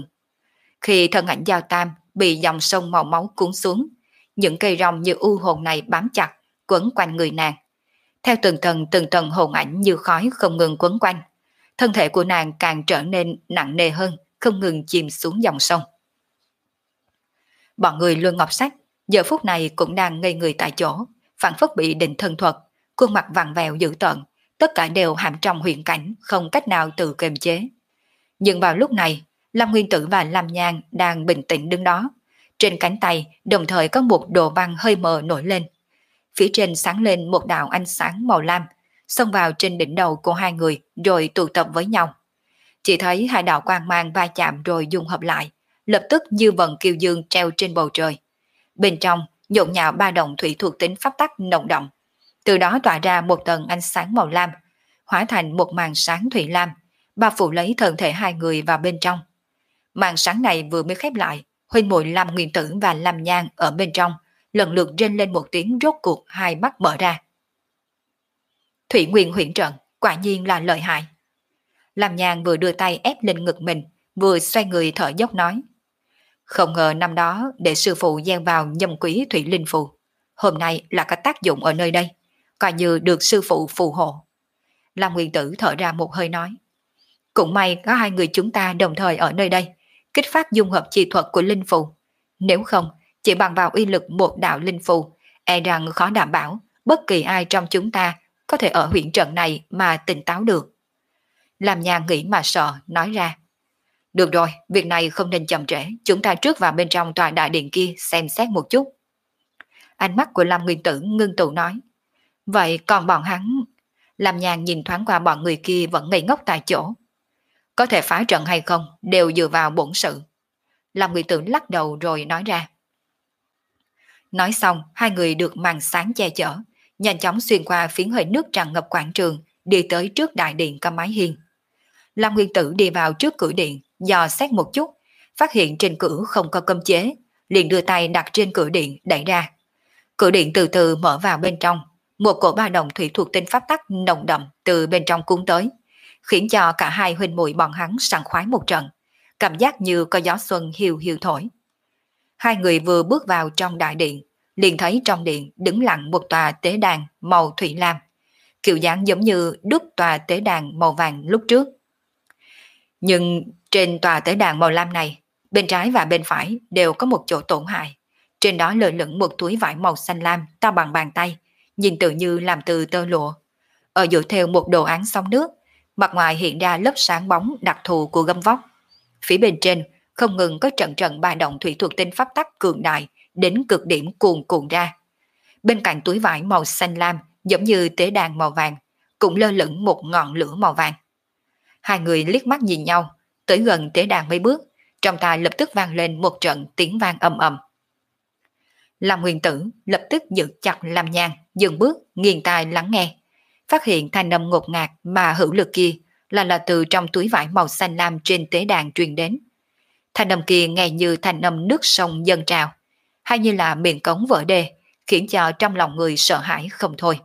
A: Khi thân ảnh Giao Tam bị dòng sông màu máu cuốn xuống, những cây rong như u hồn này bám chặt, quấn quanh người nàng. Theo từng tầng từng tầng hồn ảnh như khói không ngừng quấn quanh, thân thể của nàng càng trở nên nặng nề hơn, không ngừng chìm xuống dòng sông. Bọn người Luân Ngọc Sách giờ phút này cũng đang ngây người tại chỗ, phản phất bị định thân thuật, khuôn mặt vặn vẹo dữ tợn, tất cả đều hãm trong huyền cảnh, không cách nào tự kiềm chế. Nhưng vào lúc này, Lâm Nguyên Tử và Lâm Nhan đang bình tĩnh đứng đó, trên cánh tay đồng thời có một đồ băng hơi mờ nổi lên. Phía trên sáng lên một đạo ánh sáng màu lam, xông vào trên đỉnh đầu của hai người rồi tụ tập với nhau. Chỉ thấy hai đạo quang mang va chạm rồi dung hợp lại, lập tức như vầng kiêu dương treo trên bầu trời. Bên trong nhộn nhạo ba động thủy thuộc tính pháp tắc nồng động, từ đó tỏa ra một tầng ánh sáng màu lam, hóa thành một màn sáng thủy lam, bao phủ lấy thân thể hai người vào bên trong. Màn sáng này vừa mới khép lại, huynh muội Lâm Nguyên Tử và Lâm Nhan ở bên trong lần lượt rên lên một tiếng, rốt cuộc hai mắt mở ra. Thủy Nguyên huyễn trận quả nhiên là lợi hại. Lâm Nhan vừa đưa tay ép lên ngực mình, vừa xoay người thở dốc nói: Không ngờ năm đó để sư phụ gieo vào nhâm quý thủy linh phù, hôm nay là có tác dụng ở nơi đây, coi như được sư phụ phù hộ. Lâm Nguyên Tử thở ra một hơi nói: Cũng may có hai người chúng ta đồng thời ở nơi đây, kích phát dung hợp chi thuật của linh phù. Nếu không, chỉ bằng vào uy lực một đạo linh phù, e rằng khó đảm bảo bất kỳ ai trong chúng ta có thể ở huyện trận này mà tỉnh táo được. Làm nhà nghĩ mà sợ, nói ra: Được rồi, việc này không nên chậm trễ, chúng ta trước vào bên trong tòa đại điện kia xem xét một chút. Ánh mắt của Lâm Nguyên Tử ngưng tụ nói: Vậy còn bọn hắn? Làm nhàn nhìn thoáng qua bọn người kia vẫn ngây ngốc tại chỗ. Có thể phá trận hay không đều dựa vào bổn sự. Lâm Nguyên Tử lắc đầu rồi nói ra. Nói xong, hai người được màn sáng che chở, nhanh chóng xuyên qua phiến hơi nước tràn ngập quảng trường, đi tới trước đại điện có mái hiên. Lâm Nguyên Tử đi vào trước cửa điện, dò xét một chút, phát hiện trên cửa không có cấm chế, liền đưa tay đặt trên cửa điện đẩy ra. Cửa điện từ từ mở vào bên trong, một cổ ba động thủy thuộc tinh pháp tắc nồng đậm từ bên trong cuốn tới, khiến cho cả hai huynh muội bọn hắn sảng khoái một trận, cảm giác như có gió xuân hiu hiu thổi. Hai người vừa bước vào trong đại điện, liền thấy trong điện đứng lặng một tòa tế đàn màu thủy lam, kiểu dáng giống như đúc tòa tế đàn màu vàng lúc trước. Nhưng trên tòa tế đàn màu lam này, bên trái và bên phải đều có một chỗ tổn hại. Trên đó lơ lửng một túi vải màu xanh lam to bằng bàn tay, nhìn tự như làm từ tơ lụa. Ở giữa theo một đồ án sóng nước, mặt ngoài hiện ra lớp sáng bóng đặc thù của gấm vóc. Phía bên trên không ngừng có trận trận ba động thủy thuộc tinh pháp tắc cường đại đến cực điểm cuồn cuộn ra. Bên cạnh túi vải màu xanh lam giống như tế đàn màu vàng, cũng lơ lửng một ngọn lửa màu vàng. Hai người liếc mắt nhìn nhau, tới gần tế đàn mấy bước, trong tai lập tức vang lên một trận tiếng vang ầm ầm. Lam Nguyên Tử lập tức giữ chặt Lam Nhan, dừng bước nghiêng tai lắng nghe, phát hiện thanh âm ngột ngạt mà hữu lực kia là là từ trong túi vải màu xanh lam trên tế đàn truyền đến. Thanh âm kia nghe như thanh âm nước sông dâng trào, hay như là miệng cống vỡ đê, khiến cho trong lòng người sợ hãi không thôi.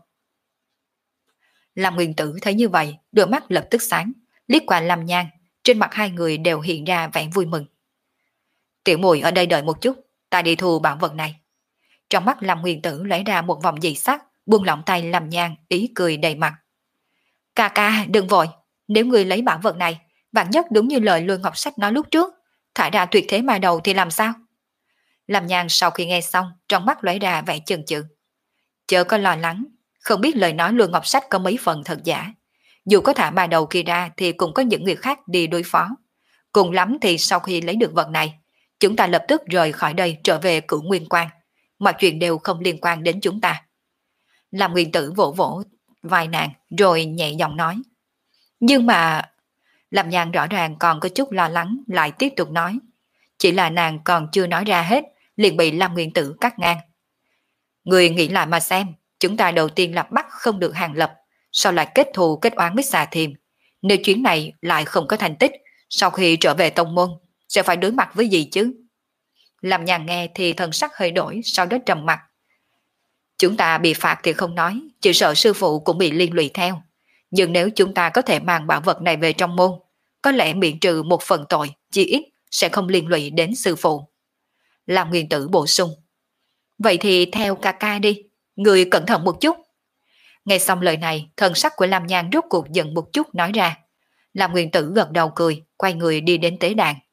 A: Lam Nguyên Tử thấy như vậy, đôi mắt lập tức sáng, liếc qua Lam Nhan, trên mặt hai người đều hiện ra vẻ vui mừng. Tiểu muội ở đây đợi một chút, ta đi thu bảo vật này. Trong mắt Lam Nguyên Tử lấy ra một vòng dị sắc, buông lỏng tay Lam Nhan, ý cười đầy mặt. Ca ca, đừng vội, nếu người lấy bảo vật này, vạn nhất đúng như lời Lôi Ngọc Sách nói lúc trước, thải ra tuyệt thế ma đầu thì làm sao? Lam Nhan sau khi nghe xong, trong mắt lóe ra vẻ chần chừ. Chớ có lo lắng, không biết lời nói Lôi Ngọc Sách có mấy phần thật giả. Dù có thả ma đầu kia ra thì cũng có những người khác đi đối phó. Cùng lắm thì sau khi lấy được vật này, chúng ta lập tức rời khỏi đây trở về Cửu Nguyên Quan. Mọi chuyện đều không liên quan đến chúng ta. Lam Nguyên Tử vỗ vỗ vai nàng rồi nhẹ giọng nói. Nhưng mà... Lam Nhan rõ ràng còn có chút lo lắng lại tiếp tục nói. Chỉ là nàng còn chưa nói ra hết, liền bị Lam Nguyên Tử cắt ngang. Người nghĩ lại mà xem, chúng ta đầu tiên là bắt không được Hàng Lập, sau lại kết thù kết oán với Xà Thiềm. Nếu chuyến này lại không có thành tích, sau khi trở về tông môn, sẽ phải đối mặt với gì chứ? Lam Nhan nghe thì thần sắc hơi đổi, sau đó trầm mặt. Chúng ta bị phạt thì không nói, chỉ sợ sư phụ cũng bị liên lụy theo. Nhưng nếu chúng ta có thể mang bảo vật này về trong môn, có lẽ miễn trừ một phần tội, chỉ ít sẽ không liên lụy đến sư phụ. Lam Nguyên Tử bổ sung. Vậy thì theo ca ca đi, người cẩn thận một chút. Nghe xong lời này, thần sắc của Lam Nhan rốt cuộc giận một chút nói ra. Lam Nguyên Tử gật đầu cười, quay người đi đến tế đàn.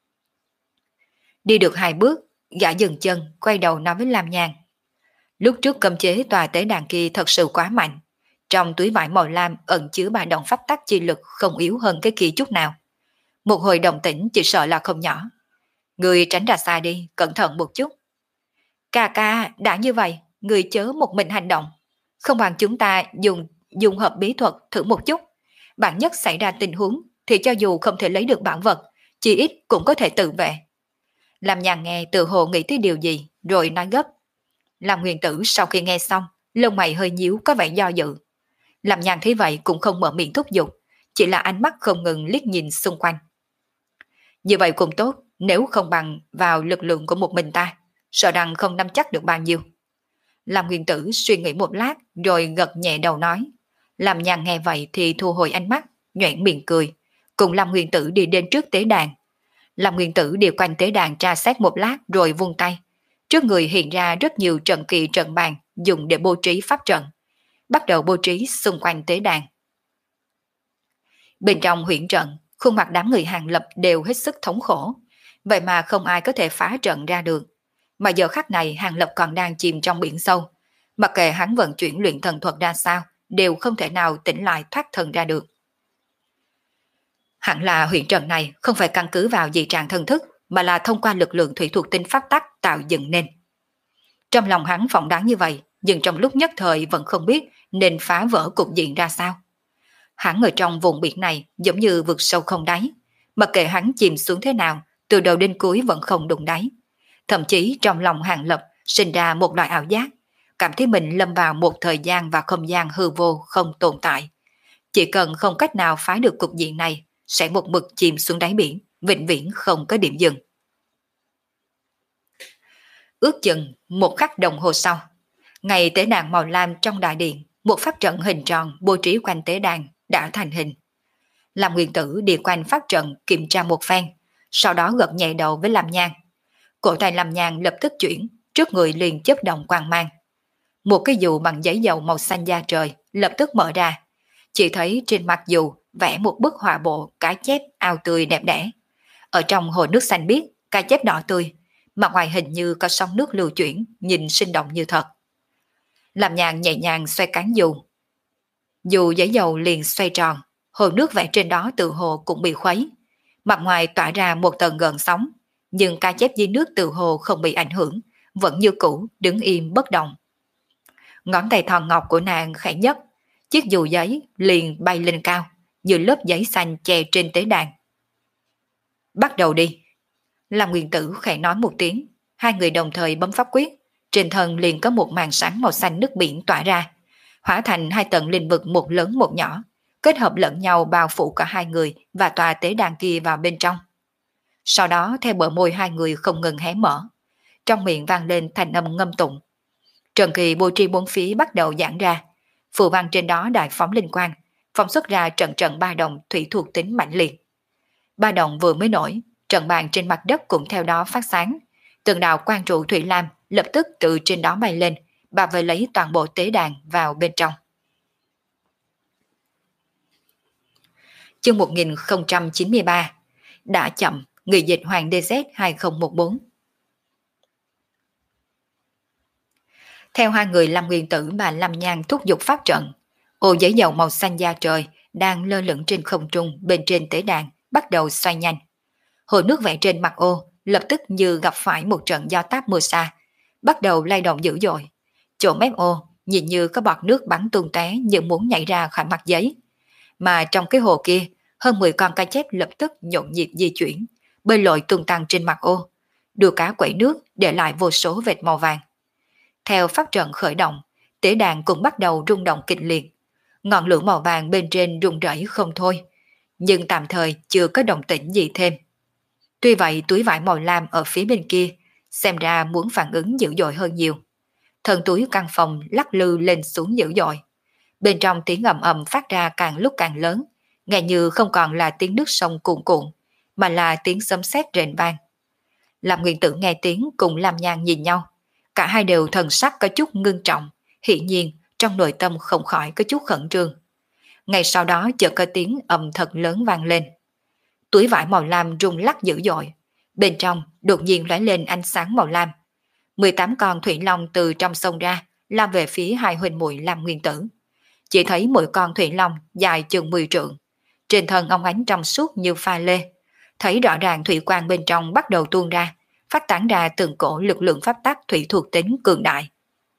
A: Đi được hai bước, gã dừng chân, quay đầu nói với Lam Nhan. Lúc trước cấm chế tòa tế đàn kia thật sự quá mạnh. Trong túi vải màu lam ẩn chứa ba động pháp tắc chi lực không yếu hơn cái kia chút nào. Một hồi động tĩnh chỉ sợ là không nhỏ. Người tránh ra xa đi, cẩn thận một chút. Ca ca, đã như vậy, người chớ một mình hành động. Không bằng chúng ta dùng dùng hợp bí thuật thử một chút. Bạn nhất xảy ra tình huống thì cho dù không thể lấy được bản vật, chỉ ít cũng có thể tự vệ. Lam Nhan nghe tự hồ nghĩ tới điều gì, rồi nói gấp. Lam Nguyên Tử sau khi nghe xong, lông mày hơi nhíu có vẻ do dự. Lam Nhan thấy vậy cũng không mở miệng thúc giục, chỉ là ánh mắt không ngừng liếc nhìn xung quanh. Như vậy cũng tốt, nếu không bằng vào lực lượng của một mình ta, sợ rằng không nắm chắc được bao nhiêu. Lam Nguyên Tử suy nghĩ một lát rồi gật nhẹ đầu nói. Lam Nhan nghe vậy thì thu hồi ánh mắt, nhoẻn miệng cười, cùng Lam Nguyên Tử đi đến trước tế đàn. Lam Nguyên Tử đi quanh tế đàn tra xét một lát rồi vung tay. Trước người hiện ra rất nhiều trận kỳ trận bàn dùng để bố trí pháp trận. Bắt đầu bố trí xung quanh tế đàn. Bên trong huyễn trận, khuôn mặt đám người Hàng Lập đều hết sức thống khổ. Vậy mà không ai có thể phá trận ra được. Mà giờ khắc này Hàng Lập còn đang chìm trong biển sâu. Mặc kệ hắn vận chuyển luyện thần thuật ra sao, đều không thể nào tỉnh lại thoát thần ra được. Hẳn là huyễn trận này không phải căn cứ vào dị trạng thần thức, mà là thông qua lực lượng thủy thuộc tinh pháp tắc tạo dựng nên. Trong lòng hắn phỏng đoán như vậy, nhưng trong lúc nhất thời vẫn không biết nên phá vỡ cục diện ra sao. Hắn ở trong vùng biển này giống như vực sâu không đáy, mặc kệ hắn chìm xuống thế nào, từ đầu đến cuối vẫn không đụng đáy. Thậm chí trong lòng Hàng Lập sinh ra một loại ảo giác, cảm thấy mình lâm vào một thời gian và không gian hư vô không tồn tại. Chỉ cần không cách nào phá được cục diện này, sẽ một mực chìm xuống đáy biển, vĩnh viễn không có điểm dừng. Ước chừng một khắc đồng hồ sau, ngày tế đàn màu lam trong đại điện, một pháp trận hình tròn bố trí quanh tế đàn đã thành hình. Lam Nguyên Tử đi quanh pháp trận kiểm tra một phen, sau đó gật nhẹ đầu với Lam Nhan. Cổ tay Lam Nhan lập tức chuyển, trước người liền chớp động quang mang. Một cái dù bằng giấy dầu màu xanh da trời lập tức mở ra, chỉ thấy trên mặt dù vẽ một bức họa bộ cá chép ao tươi đẹp đẽ. Ở trong hồ nước xanh biếc, cá chép đỏ tươi, mặt ngoài hình như có sóng nước lưu chuyển, nhìn sinh động như thật. Làm Nhàn nhẹ nhàng xoay cán dù. Dù giấy dầu liền xoay tròn, hồ nước vẽ trên đó tự hồ cũng bị khuấy. Mặt ngoài tỏa ra một tầng gợn sóng, nhưng cá chép dưới nước tự hồ không bị ảnh hưởng, vẫn như cũ đứng im bất động. Ngón tay thon ngọc của nàng khẽ nhấc, chiếc dù giấy liền bay lên cao, như lớp giấy xanh che trên tế đàn. Bắt đầu đi. Lam Nguyên Tử khẽ nói một tiếng, hai người đồng thời bấm pháp quyết, trên thân liền có một màn sáng màu xanh nước biển tỏa ra, hóa thành hai tầng linh vực một lớn một nhỏ, kết hợp lẫn nhau bao phủ cả hai người và tòa tế đàn kia vào bên trong. Sau đó theo bờ môi hai người không ngừng hé mở, trong miệng vang lên thành âm ngâm tụng. Trần kỳ bố trí bốn phía bắt đầu giãn ra, phù văn trên đó đại phóng linh quang, phóng xuất ra trận trận ba động thủy thuộc tính mạnh liệt. Ba động vừa mới nổi, trận bàn trên mặt đất cũng theo đó phát sáng, từng đạo quang trụ thủy lam lập tức từ trên đó bay lên, bao vây lấy toàn bộ tế đàn vào bên trong. Chương một nghìn không trăm chín mươi ba. Đã chậm, người dịch Hoàng đê dét hai không một bốn. Theo hai người Lam Nguyên Tử và Lam Nhan thúc giục pháp trận, ô giấy dầu màu xanh da trời đang lơ lửng trên không trung bên trên tế đàn bắt đầu xoay nhanh. Hồ nước vẽ trên mặt ô lập tức như gặp phải một trận gió táp mưa xa, bắt đầu lay động dữ dội. Chỗ mép ô nhìn như có bọt nước bắn tung tóe như muốn nhảy ra khỏi mặt giấy. Mà trong cái hồ kia, hơn mười con cá chép lập tức nhộn nhịp di chuyển, bơi lội tung tăng trên mặt ô, đuôi cá quẩy nước để lại vô số vệt màu vàng. Theo pháp trận khởi động, tế đàn cũng bắt đầu rung động kịch liệt. Ngọn lửa màu vàng bên trên rung rẩy không thôi, nhưng tạm thời chưa có động tĩnh gì thêm. Tuy vậy túi vải màu lam ở phía bên kia xem ra muốn phản ứng dữ dội hơn nhiều. Thân túi căn phòng lắc lư lên xuống dữ dội. Bên trong tiếng ầm ầm phát ra càng lúc càng lớn, nghe như không còn là tiếng nước sông cuồn cuộn, mà là tiếng sấm sét rền vang. Lam Nguyên Tử nghe tiếng cùng Lam Nhan nhìn nhau, cả hai đều thần sắc có chút ngưng trọng, hiển nhiên trong nội tâm không khỏi có chút khẩn trương. Ngay sau đó chợt có tiếng ầm thật lớn vang lên. Túi vải màu lam rung lắc dữ dội, bên trong đột nhiên lóe lên ánh sáng màu lam. mười tám con thủy long từ trong sông ra, lao về phía hai huynh muội Lam Nguyên Tử. Chỉ thấy mỗi con thủy long dài chừng mười trượng, trên thân óng ánh trong suốt như pha lê, thấy rõ ràng thủy quang bên trong bắt đầu tuôn ra, phát tán ra từng cổ lực lượng pháp tắc thủy thuộc tính cường đại.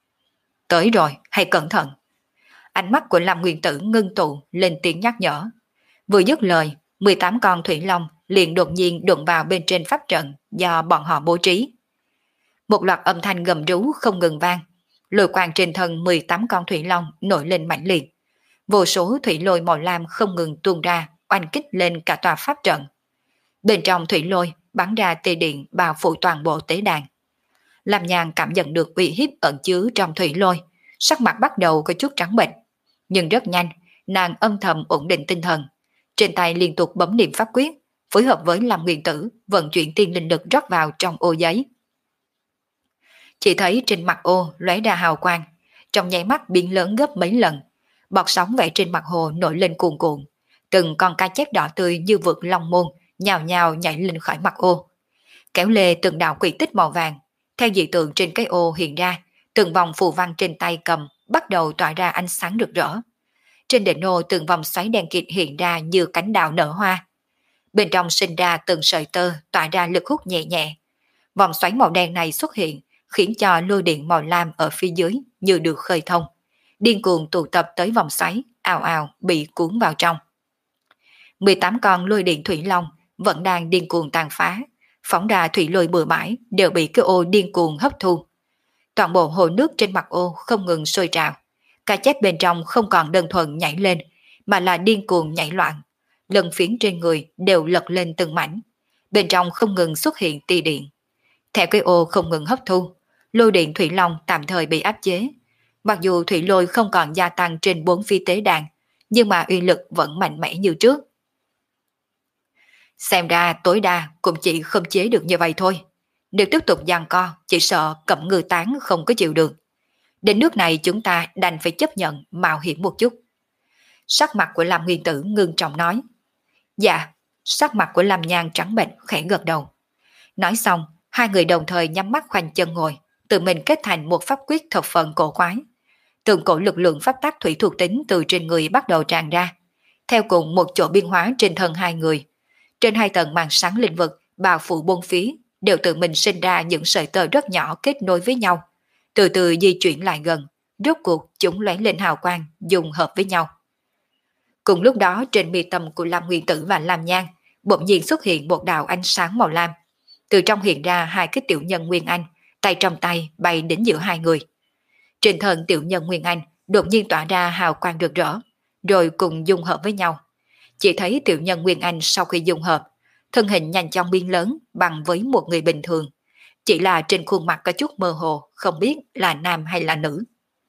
A: Tới rồi, hãy cẩn thận. Ánh mắt của Lam Nguyên Tử ngưng tụ lên tiếng nhắc nhở. Vừa dứt lời, mười tám con thủy long liền đột nhiên đụng vào bên trên pháp trận do bọn họ bố trí. Một loạt âm thanh gầm rú không ngừng vang, lôi quang trên thân mười tám con thủy long nổi lên mãnh liệt. Vô số thủy lôi màu lam không ngừng tuôn ra, oanh kích lên cả tòa pháp trận. Bên trong thủy lôi bắn ra tia điện bao phủ toàn bộ tế đàn. Lam Nhan cảm nhận được uy hiếp ẩn chứa trong thủy lôi, sắc mặt bắt đầu có chút trắng bệch, nhưng rất nhanh nàng âm thầm ổn định tinh thần, trên tay liên tục bấm niệm pháp quyết, phối hợp với Lam Nguyên Tử vận chuyển tiên linh lực rót vào trong ô giấy. Chỉ thấy trên mặt ô lóe ra hào quang, trong nháy mắt biến lớn gấp mấy lần, bọt sóng vẽ trên mặt hồ nổi lên cuồn cuộn, từng con cá chép đỏ tươi như vượt long môn nhào nhào nhảy lên khỏi mặt ô, kéo lê từng đạo quỷ tích màu vàng. Theo dị tượng trên cái ô hiện ra, từng vòng phù văn trên tay cầm bắt đầu tỏa ra ánh sáng rực rỡ. Trên đỉnh ô từng vòng xoáy đen kịt hiện ra như cánh đào nở hoa. Bên trong sinh ra từng sợi tơ tỏa ra lực hút nhẹ nhẹ. Vòng xoáy màu đen này xuất hiện khiến cho lôi điện màu lam ở phía dưới như được khơi thông, điên cuồng tụ tập tới vòng xoáy, ào ào bị cuốn vào trong. mười tám con lôi điện thủy long vẫn đang điên cuồng tàn phá, phóng ra thủy lôi bừa bãi đều bị cái ô điên cuồng hấp thu. Toàn bộ hồ nước trên mặt ô không ngừng sôi trào, cá chép bên trong không còn đơn thuần nhảy lên, mà là điên cuồng nhảy loạn, lân phiến trên người đều lật lên từng mảnh, bên trong không ngừng xuất hiện tia điện. Theo cái ô không ngừng hấp thu, lôi điện thủy long tạm thời bị áp chế. Mặc dù thủy lôi không còn gia tăng trên bốn phi tế đàn, nhưng mà uy lực vẫn mạnh mẽ như trước. Xem ra tối đa cũng chỉ không chế được như vậy thôi. Nếu tiếp tục giằng co, chỉ sợ cẩm ngư tán không có chịu được. Đến nước này chúng ta đành phải chấp nhận mạo hiểm một chút. Sắc mặt của Lam Nguyên Tử ngưng trọng nói. Dạ, sắc mặt của Lam Nhan trắng bệch khẽ gật đầu. Nói xong, hai người đồng thời nhắm mắt khoanh chân ngồi, tự mình kết thành một pháp quyết thập phần cổ quái. Từng cổ lực lượng pháp tắc thủy thuộc tính từ trên người bắt đầu tràn ra. Theo cùng một chỗ biên hóa trên thân hai người. Trên hai tầng màn sáng linh vực, bao phủ bốn phía, đều tự mình sinh ra những sợi tơ rất nhỏ kết nối với nhau. Từ từ di chuyển lại gần, rốt cuộc chúng lóe lên hào quang, dùng hợp với nhau. Cùng lúc đó trên mi tâm của Lam Nguyên Tử và Lam Nhan, bỗng nhiên xuất hiện một đạo ánh sáng màu lam. Từ trong hiện ra hai cái tiểu nhân Nguyên Anh, tay trong tay bay đến giữa hai người. Trên thân tiểu nhân Nguyên Anh đột nhiên tỏa ra hào quang rực rỡ, rồi cùng dung hợp với nhau. Chỉ thấy tiểu nhân Nguyên Anh sau khi dung hợp, thân hình nhanh chóng biến lớn bằng với một người bình thường. Chỉ là trên khuôn mặt có chút mơ hồ, không biết là nam hay là nữ.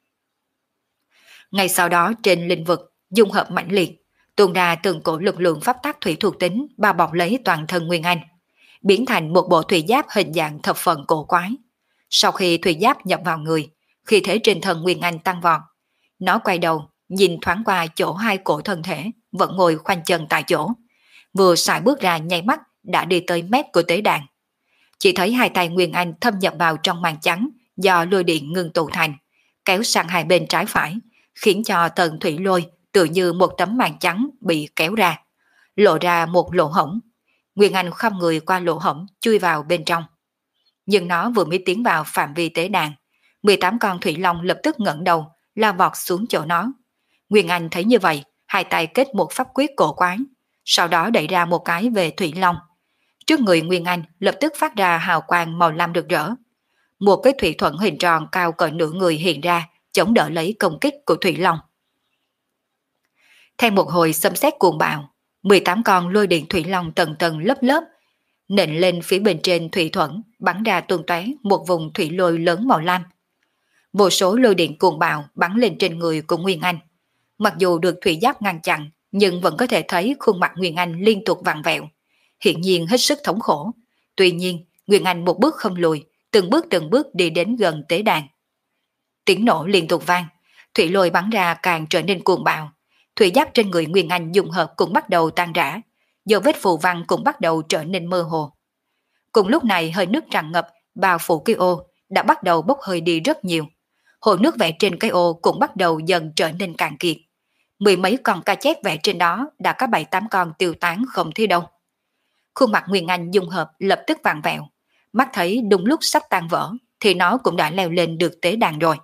A: Ngay sau đó trên linh vực, dung hợp mãnh liệt, tuôn ra từng cổ lực lượng pháp tắc thủy thuộc tính bao bọc lấy toàn thân Nguyên Anh, biến thành một bộ thủy giáp hình dạng thập phần cổ quái. Sau khi thủy giáp nhập vào người, khí thế trên thân Nguyên Anh tăng vọt. Nó quay đầu, nhìn thoáng qua chỗ hai cổ thân thể, vẫn ngồi khoanh chân tại chỗ. Vừa xài bước ra nháy mắt đã đi tới mép của tế đàn. Chỉ thấy hai tay Nguyên Anh thâm nhập vào trong màn trắng do lôi điện ngưng tụ thành, kéo sang hai bên trái phải, khiến cho tầng thủy lôi tự như một tấm màn trắng bị kéo ra, lộ ra một lỗ hổng. Nguyên Anh khom người qua lỗ hổng chui vào bên trong. Nhưng nó vừa mới tiến vào phạm vi tế đàn, mười tám con thủy long lập tức ngẩng đầu, lao vọt xuống chỗ nó. Nguyên Anh thấy như vậy, hai tay kết một pháp quyết cổ quái, sau đó đẩy ra một cái về thủy long. Trước người Nguyên Anh lập tức phát ra hào quang màu lam rực rỡ. Một cái thủy thuẫn hình tròn cao cỡ nửa người hiện ra, chống đỡ lấy công kích của thủy long. Theo một hồi xâm xét cuồng bạo, mười tám con lôi điện thủy long tầng tầng lớp lớp nện lên phía bên trên thủy thuẫn, bắn ra tuôn tóe một vùng thủy lôi lớn màu lam. Vô số lôi điện cuồng bạo bắn lên trên người của Nguyên Anh. Mặc dù được thủy giáp ngăn chặn, nhưng vẫn có thể thấy khuôn mặt Nguyên Anh liên tục vặn vẹo, hiển nhiên hết sức thống khổ. Tuy nhiên, Nguyên Anh một bước không lùi, từng bước từng bước đi đến gần tế đàn. Tiếng nổ liên tục vang, thủy lôi bắn ra càng trở nên cuồng bạo. Thủy giáp trên người Nguyên Anh dung hợp cũng bắt đầu tan rã, dấu vết phù văn cũng bắt đầu trở nên mơ hồ. Cùng lúc này hơi nước tràn ngập bao phủ cái ô đã bắt đầu bốc hơi đi rất nhiều. Hồ nước vẽ trên cái ô cũng bắt đầu dần trở nên cạn kiệt. Mười mấy con cá chép vẽ trên đó đã có bảy tám con tiêu tán không thấy đâu. Khuôn mặt Nguyên Anh dung hợp lập tức vặn vẹo, mắt thấy đúng lúc sắp tan vỡ thì nó cũng đã leo lên được tế đàn rồi.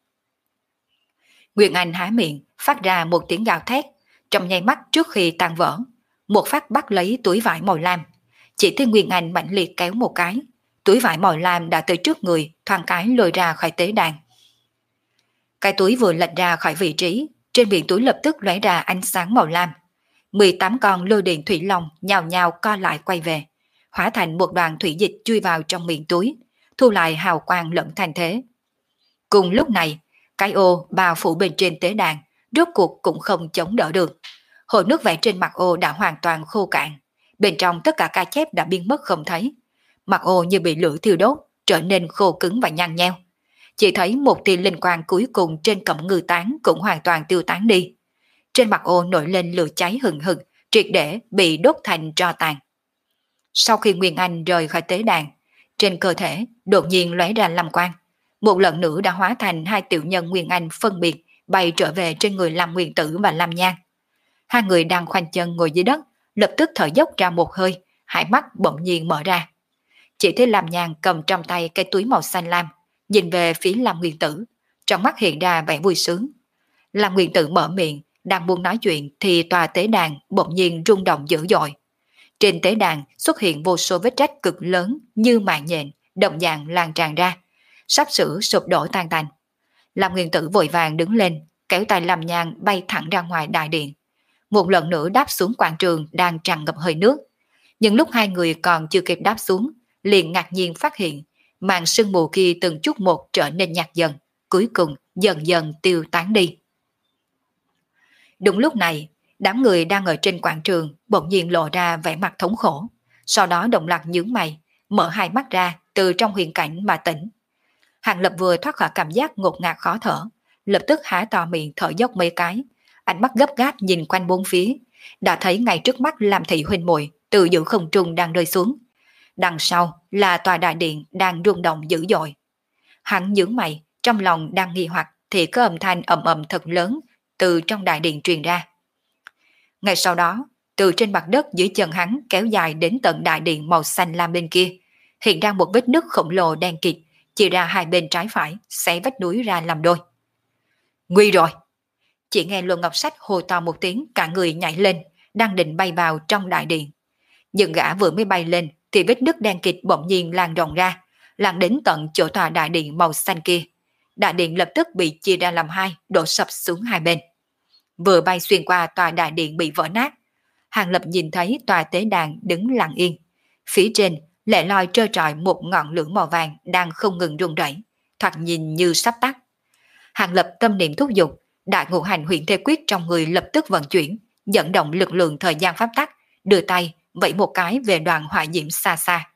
A: Nguyên Anh há miệng phát ra một tiếng gào thét, trong nháy mắt trước khi tan vỡ, một phát bắt lấy túi vải màu lam. Chỉ thấy Nguyên Anh mạnh liệt kéo một cái, túi vải màu lam đã tới trước người, thoáng cái lôi ra khỏi tế đàn. Cái túi vừa lệch ra khỏi vị trí, trên miệng túi lập tức lóe ra ánh sáng màu lam. mười tám con lôi điện thủy long nhào nhào co lại quay về, hóa thành một đoàn thủy dịch chui vào trong miệng túi, thu lại hào quang lẫn thành thế. Cùng lúc này, cái ô bao phủ bên trên tế đàn rốt cuộc cũng không chống đỡ được. Hồ nước vẽ trên mặt ô đã hoàn toàn khô cạn, bên trong tất cả cá chép đã biến mất không thấy. Mặt ô như bị lửa thiêu đốt, trở nên khô cứng và nhăn nheo. Chỉ thấy một tia linh quang cuối cùng trên cẩm ngư tán cũng hoàn toàn tiêu tán đi. Trên mặt ô nổi lên lửa cháy hừng hực, triệt để bị đốt thành tro tàn. Sau khi Nguyên Anh rời khỏi tế đàn, trên cơ thể đột nhiên lóe ra lam quang, một lần nữa đã hóa thành hai tiểu nhân Nguyên Anh phân biệt bay trở về trên người Lam Nguyên Tử và Lam Nhan. Hai người đang khoanh chân ngồi dưới đất, lập tức thở dốc ra một hơi, hai mắt bỗng nhiên mở ra. Chỉ thấy Lam Nhan cầm trong tay cái túi màu xanh lam, nhìn về phía Lam Nguyên Tử, trong mắt hiện ra vẻ vui sướng. Lam Nguyên Tử mở miệng, đang muốn nói chuyện thì tòa tế đàn bỗng nhiên rung động dữ dội. Trên tế đàn xuất hiện vô số vết rách cực lớn như mạng nhện, đồng dạng lan tràn ra, sắp sửa sụp đổ tan tành. Lam Nguyên Tử vội vàng đứng lên, kéo tay Lam Nhan bay thẳng ra ngoài đại điện, một lần nữa đáp xuống quảng trường đang tràn ngập hơi nước. Nhưng lúc hai người còn chưa kịp đáp xuống, liền ngạc nhiên phát hiện màn sương mù kia từng chút một trở nên nhạt dần, cuối cùng dần dần tiêu tán đi. Đúng lúc này, đám người đang ở trên quảng trường bỗng nhiên lộ ra vẻ mặt thống khổ, sau đó đồng loạt nhướng mày, mở hai mắt ra, từ trong huyền cảnh mà tỉnh. Hàng Lập vừa thoát khỏi cảm giác ngột ngạt khó thở, lập tức há to miệng thở dốc mấy cái, ánh mắt gấp gáp nhìn quanh bốn phía, đã thấy ngay trước mắt Lam Thị huynh muội từ giữa không trung đang rơi xuống. Đằng sau là tòa đại điện đang rung động dữ dội. Hắn nhướng mày, trong lòng đang nghi hoặc thì có âm thanh ầm ầm thật lớn từ trong đại điện truyền ra. Ngay sau đó, từ trên mặt đất dưới chân hắn kéo dài đến tận đại điện màu xanh lam bên kia, hiện ra một vết nứt khổng lồ đen kịt, chia ra hai bên trái phải, xé vách núi ra làm đôi. Nguy rồi! Chỉ nghe Luân Ngọc Sách hô to một tiếng, cả người nhảy lên, đang định bay vào trong đại điện. Nhưng gã vừa mới bay lên thì vết nứt đen kịt bỗng nhiên lan rộng ra, lan đến tận chỗ tòa đại điện màu xanh kia. Đại điện lập tức bị chia ra làm hai, đổ sập xuống hai bên. Vừa bay xuyên qua tòa đại điện bị vỡ nát, Hàng Lập nhìn thấy tòa tế đàn đứng lặng yên. Phía trên lẻ loi trơ trọi một ngọn lửa màu vàng đang không ngừng rung rẩy, thoạt nhìn như sắp tắt. Hàng Lập tâm niệm thúc giục, đại ngũ hành huyền thế quyết trong người lập tức vận chuyển, dẫn động lực lượng thời gian pháp tắc, đưa tay vẫy một cái về đoàn hỏa diễm xa xa.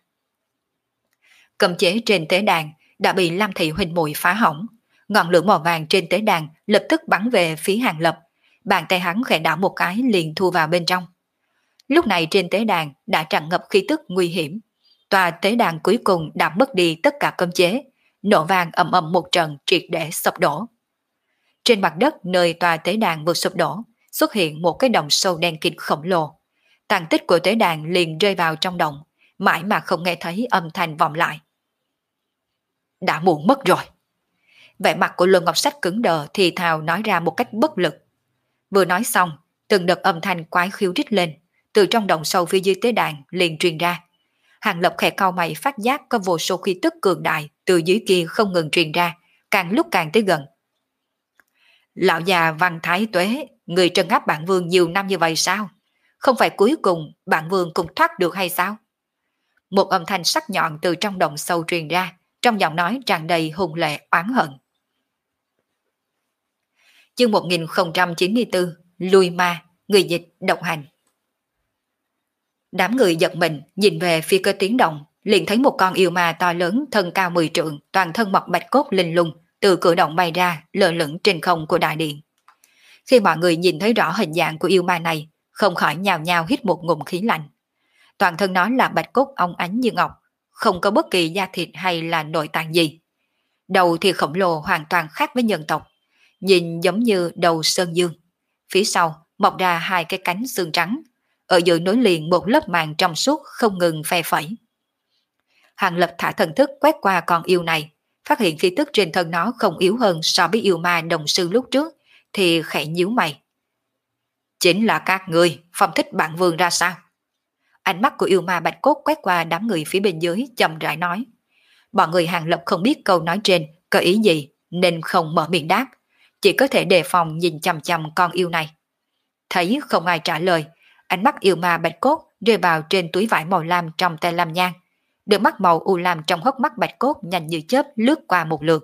A: Cấm chế trên tế đàn đã bị Lam Thị huynh muội phá hỏng, ngọn lửa màu vàng trên tế đàn lập tức bắn về phía Hàng Lập, bàn tay hắn khẽ đảo một cái liền thu vào bên trong. Lúc này trên tế đàn đã tràn ngập khí tức nguy hiểm, tòa tế đàn cuối cùng đã mất đi tất cả cấm chế, nổ vang ầm ầm một trận triệt để sụp đổ. Trên mặt đất nơi tòa tế đàn vừa sụp đổ, xuất hiện một cái động sâu đen kịt khổng lồ. Tàn tích của tế đàn liền rơi vào trong động, mãi mà không nghe thấy âm thanh vọng lại. Đã muộn mất rồi. Vẻ mặt của Luân Ngọc Sách cứng đờ thì thào nói ra một cách bất lực. Vừa nói xong, từng đợt âm thanh quái khiếu rít lên, từ trong động sâu phía dưới tế đàn liền truyền ra. Hàng Lập khẽ cau mày phát giác có vô số khí tức cường đại từ dưới kia không ngừng truyền ra, càng lúc càng tới gần. Lão già Văn Thái Tuế, người trấn áp bản vương nhiều năm như vậy sao? Không phải cuối cùng bản vương cũng thoát được hay sao? Một âm thanh sắc nhọn từ trong động sâu truyền ra, trong giọng nói tràn đầy hùng lệ oán hận. Chương một nghìn không trăm chín mươi tư, Lui Ma, người dịch độc hành. Đám người giật mình nhìn về phía cơ tiếng động, liền thấy một con yêu ma to lớn thân cao mười trượng, toàn thân mọc bạch cốt linh lung, từ cửa động bay ra, lơ lửng trên không của đại điện. Khi mọi người nhìn thấy rõ hình dạng của yêu ma này, không khỏi nhào nhào hít một ngụm khí lạnh. Toàn thân nó là bạch cốt óng ánh như ngọc, không có bất kỳ da thịt hay là nội tạng gì. Đầu thì khổng lồ hoàn toàn khác với nhân tộc, nhìn giống như đầu sơn dương. Phía sau mọc ra hai cái cánh xương trắng, ở giữa nối liền một lớp màng trong suốt không ngừng phe phẩy. Hàng Lập thả thần thức quét qua con yêu này, phát hiện khí tức trên thân nó không yếu hơn so với yêu ma đồng sư lúc trước, thì khẽ nhíu mày. Chính là các ngươi phong thích bản vương ra sao? Ánh mắt của yêu ma bạch cốt quét qua đám người phía bên dưới, chậm rãi nói. Bọn người Hàng Lập không biết câu nói trên có ý gì nên không mở miệng đáp, chỉ có thể đề phòng nhìn chằm chằm con yêu này. Thấy không ai trả lời, ánh mắt yêu ma bạch cốt rơi vào trên túi vải màu lam trong tay Lam Nhan. Đôi mắt màu u lam trong hốc mắt bạch cốt nhanh như chớp lướt qua một lượt.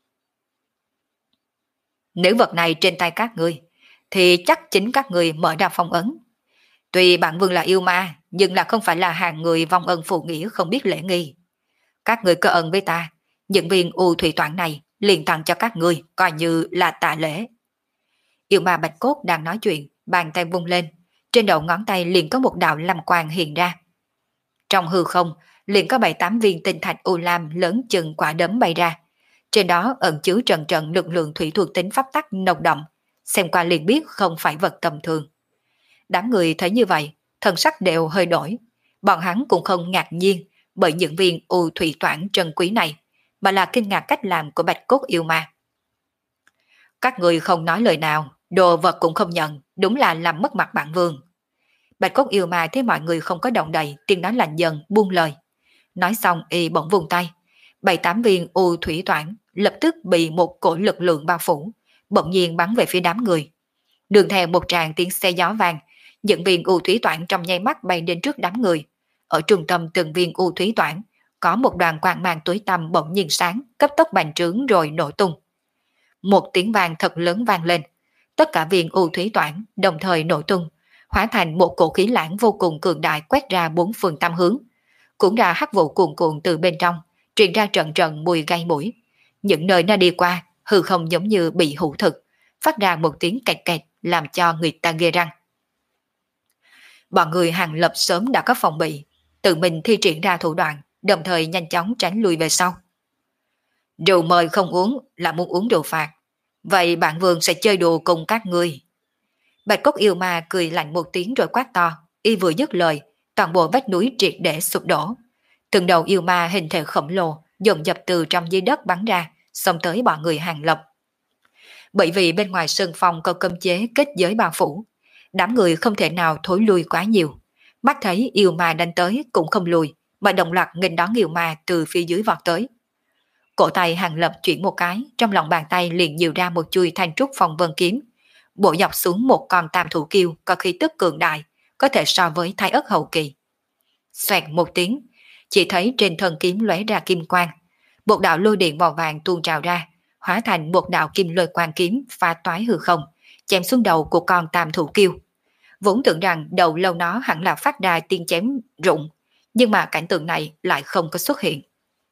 A: Nếu vật này trên tay các ngươi, thì chắc chính các ngươi mở ra phong ấn. Tuy bản vương là yêu ma, nhưng là không phải là hàng người vong ân phụ nghĩa không biết lễ nghi. Các ngươi có ân với ta, những viên u thủy toản này liền tặng cho các ngươi, coi như là tạ lễ. Yêu ma bạch cốt đang nói chuyện, bàn tay vung lên, trên đầu ngón tay liền có một đạo lam quang hiện ra. Trong hư không, liền có bảy tám viên tinh thạch u lam lớn chừng quả đấm bay ra. Trên đó ẩn chứa trận trận lực lượng thủy thuộc tính pháp tắc nồng đậm, xem qua liền biết không phải vật tầm thường. Đám người thấy như vậy, thần sắc đều hơi đổi. Bọn hắn cũng không ngạc nhiên bởi những viên u thủy toản trân quý này, mà là kinh ngạc cách làm của bạch cốt yêu ma. Các người không nói lời nào, đồ vật cũng không nhận, đúng là làm mất mặt bản vương. Bạch cốt yêu ma thấy mọi người không có động đậy, tiếng nói lạnh dần buông lời. Nói xong y bỗng vùng tay, bảy tám viên u thủy toản lập tức bị một cổ lực lượng bao phủ, bỗng nhiên bắn về phía đám người. Đường theo một tràng tiếng xe gió vang, những viên u thủy toản trong nháy mắt bay đến trước đám người. Ở trung tâm từng viên u thủy toản có một đoàn quang mang tối tăm bỗng nhiên sáng, cấp tốc bành trướng rồi nổ tung. Một tiếng vang thật lớn vang lên, tất cả viên u thủy toản đồng thời nổ tung, hóa thành một cổ khí lãng vô cùng cường đại quét ra bốn phương tám hướng, cũng ra hắc vụ cuồn cuộn từ bên trong, truyền ra trận trận mùi gây mũi. Những nơi nó đi qua, hư không giống như bị hủ thực, phát ra một tiếng kẹt kẹt làm cho người ta ghê răng. Bọn người Hàng Lập sớm đã có phòng bị, tự mình thi triển ra thủ đoạn, đồng thời nhanh chóng tránh lui về sau. Rượu mời không uống là muốn uống rượu phạt, vậy bạn Vương sẽ chơi đùa cùng các ngươi. Bạch cốt yêu ma cười lạnh một tiếng rồi quát to, y vừa dứt lời, toàn bộ vách núi triệt để sụp đổ. Từng đầu yêu ma hình thể khổng lồ dồn dập từ trong dưới đất bắn ra, xông tới bọn người Hàng Lập. Bởi vì bên ngoài sơn phong có cấm chế kết giới bao phủ, đám người không thể nào thối lui quá nhiều. Mắt thấy yêu ma đánh tới cũng không lùi, mà đồng loạt nghênh đón yêu ma từ phía dưới vọt tới. Cổ tay Hàng Lập chuyển một cái, trong lòng bàn tay liền nhiều ra một chuôi thanh trúc phong vân kiếm, bổ dọc xuống một con tam thủ kiêu có khí tức cường đại, có thể so với thái ất hậu kỳ. Xoẹt một tiếng, chỉ thấy trên thân kiếm lóe ra kim quang, một đạo lôi điện màu vàng tuôn trào ra, hóa thành một đạo kim lôi quang kiếm phá toái hư không, chém xuống đầu của con tam thủ kiêu. Vốn tưởng rằng đầu lâu nó hẳn là phát ra tiếng chém rụng, nhưng mà cảnh tượng này lại không có xuất hiện.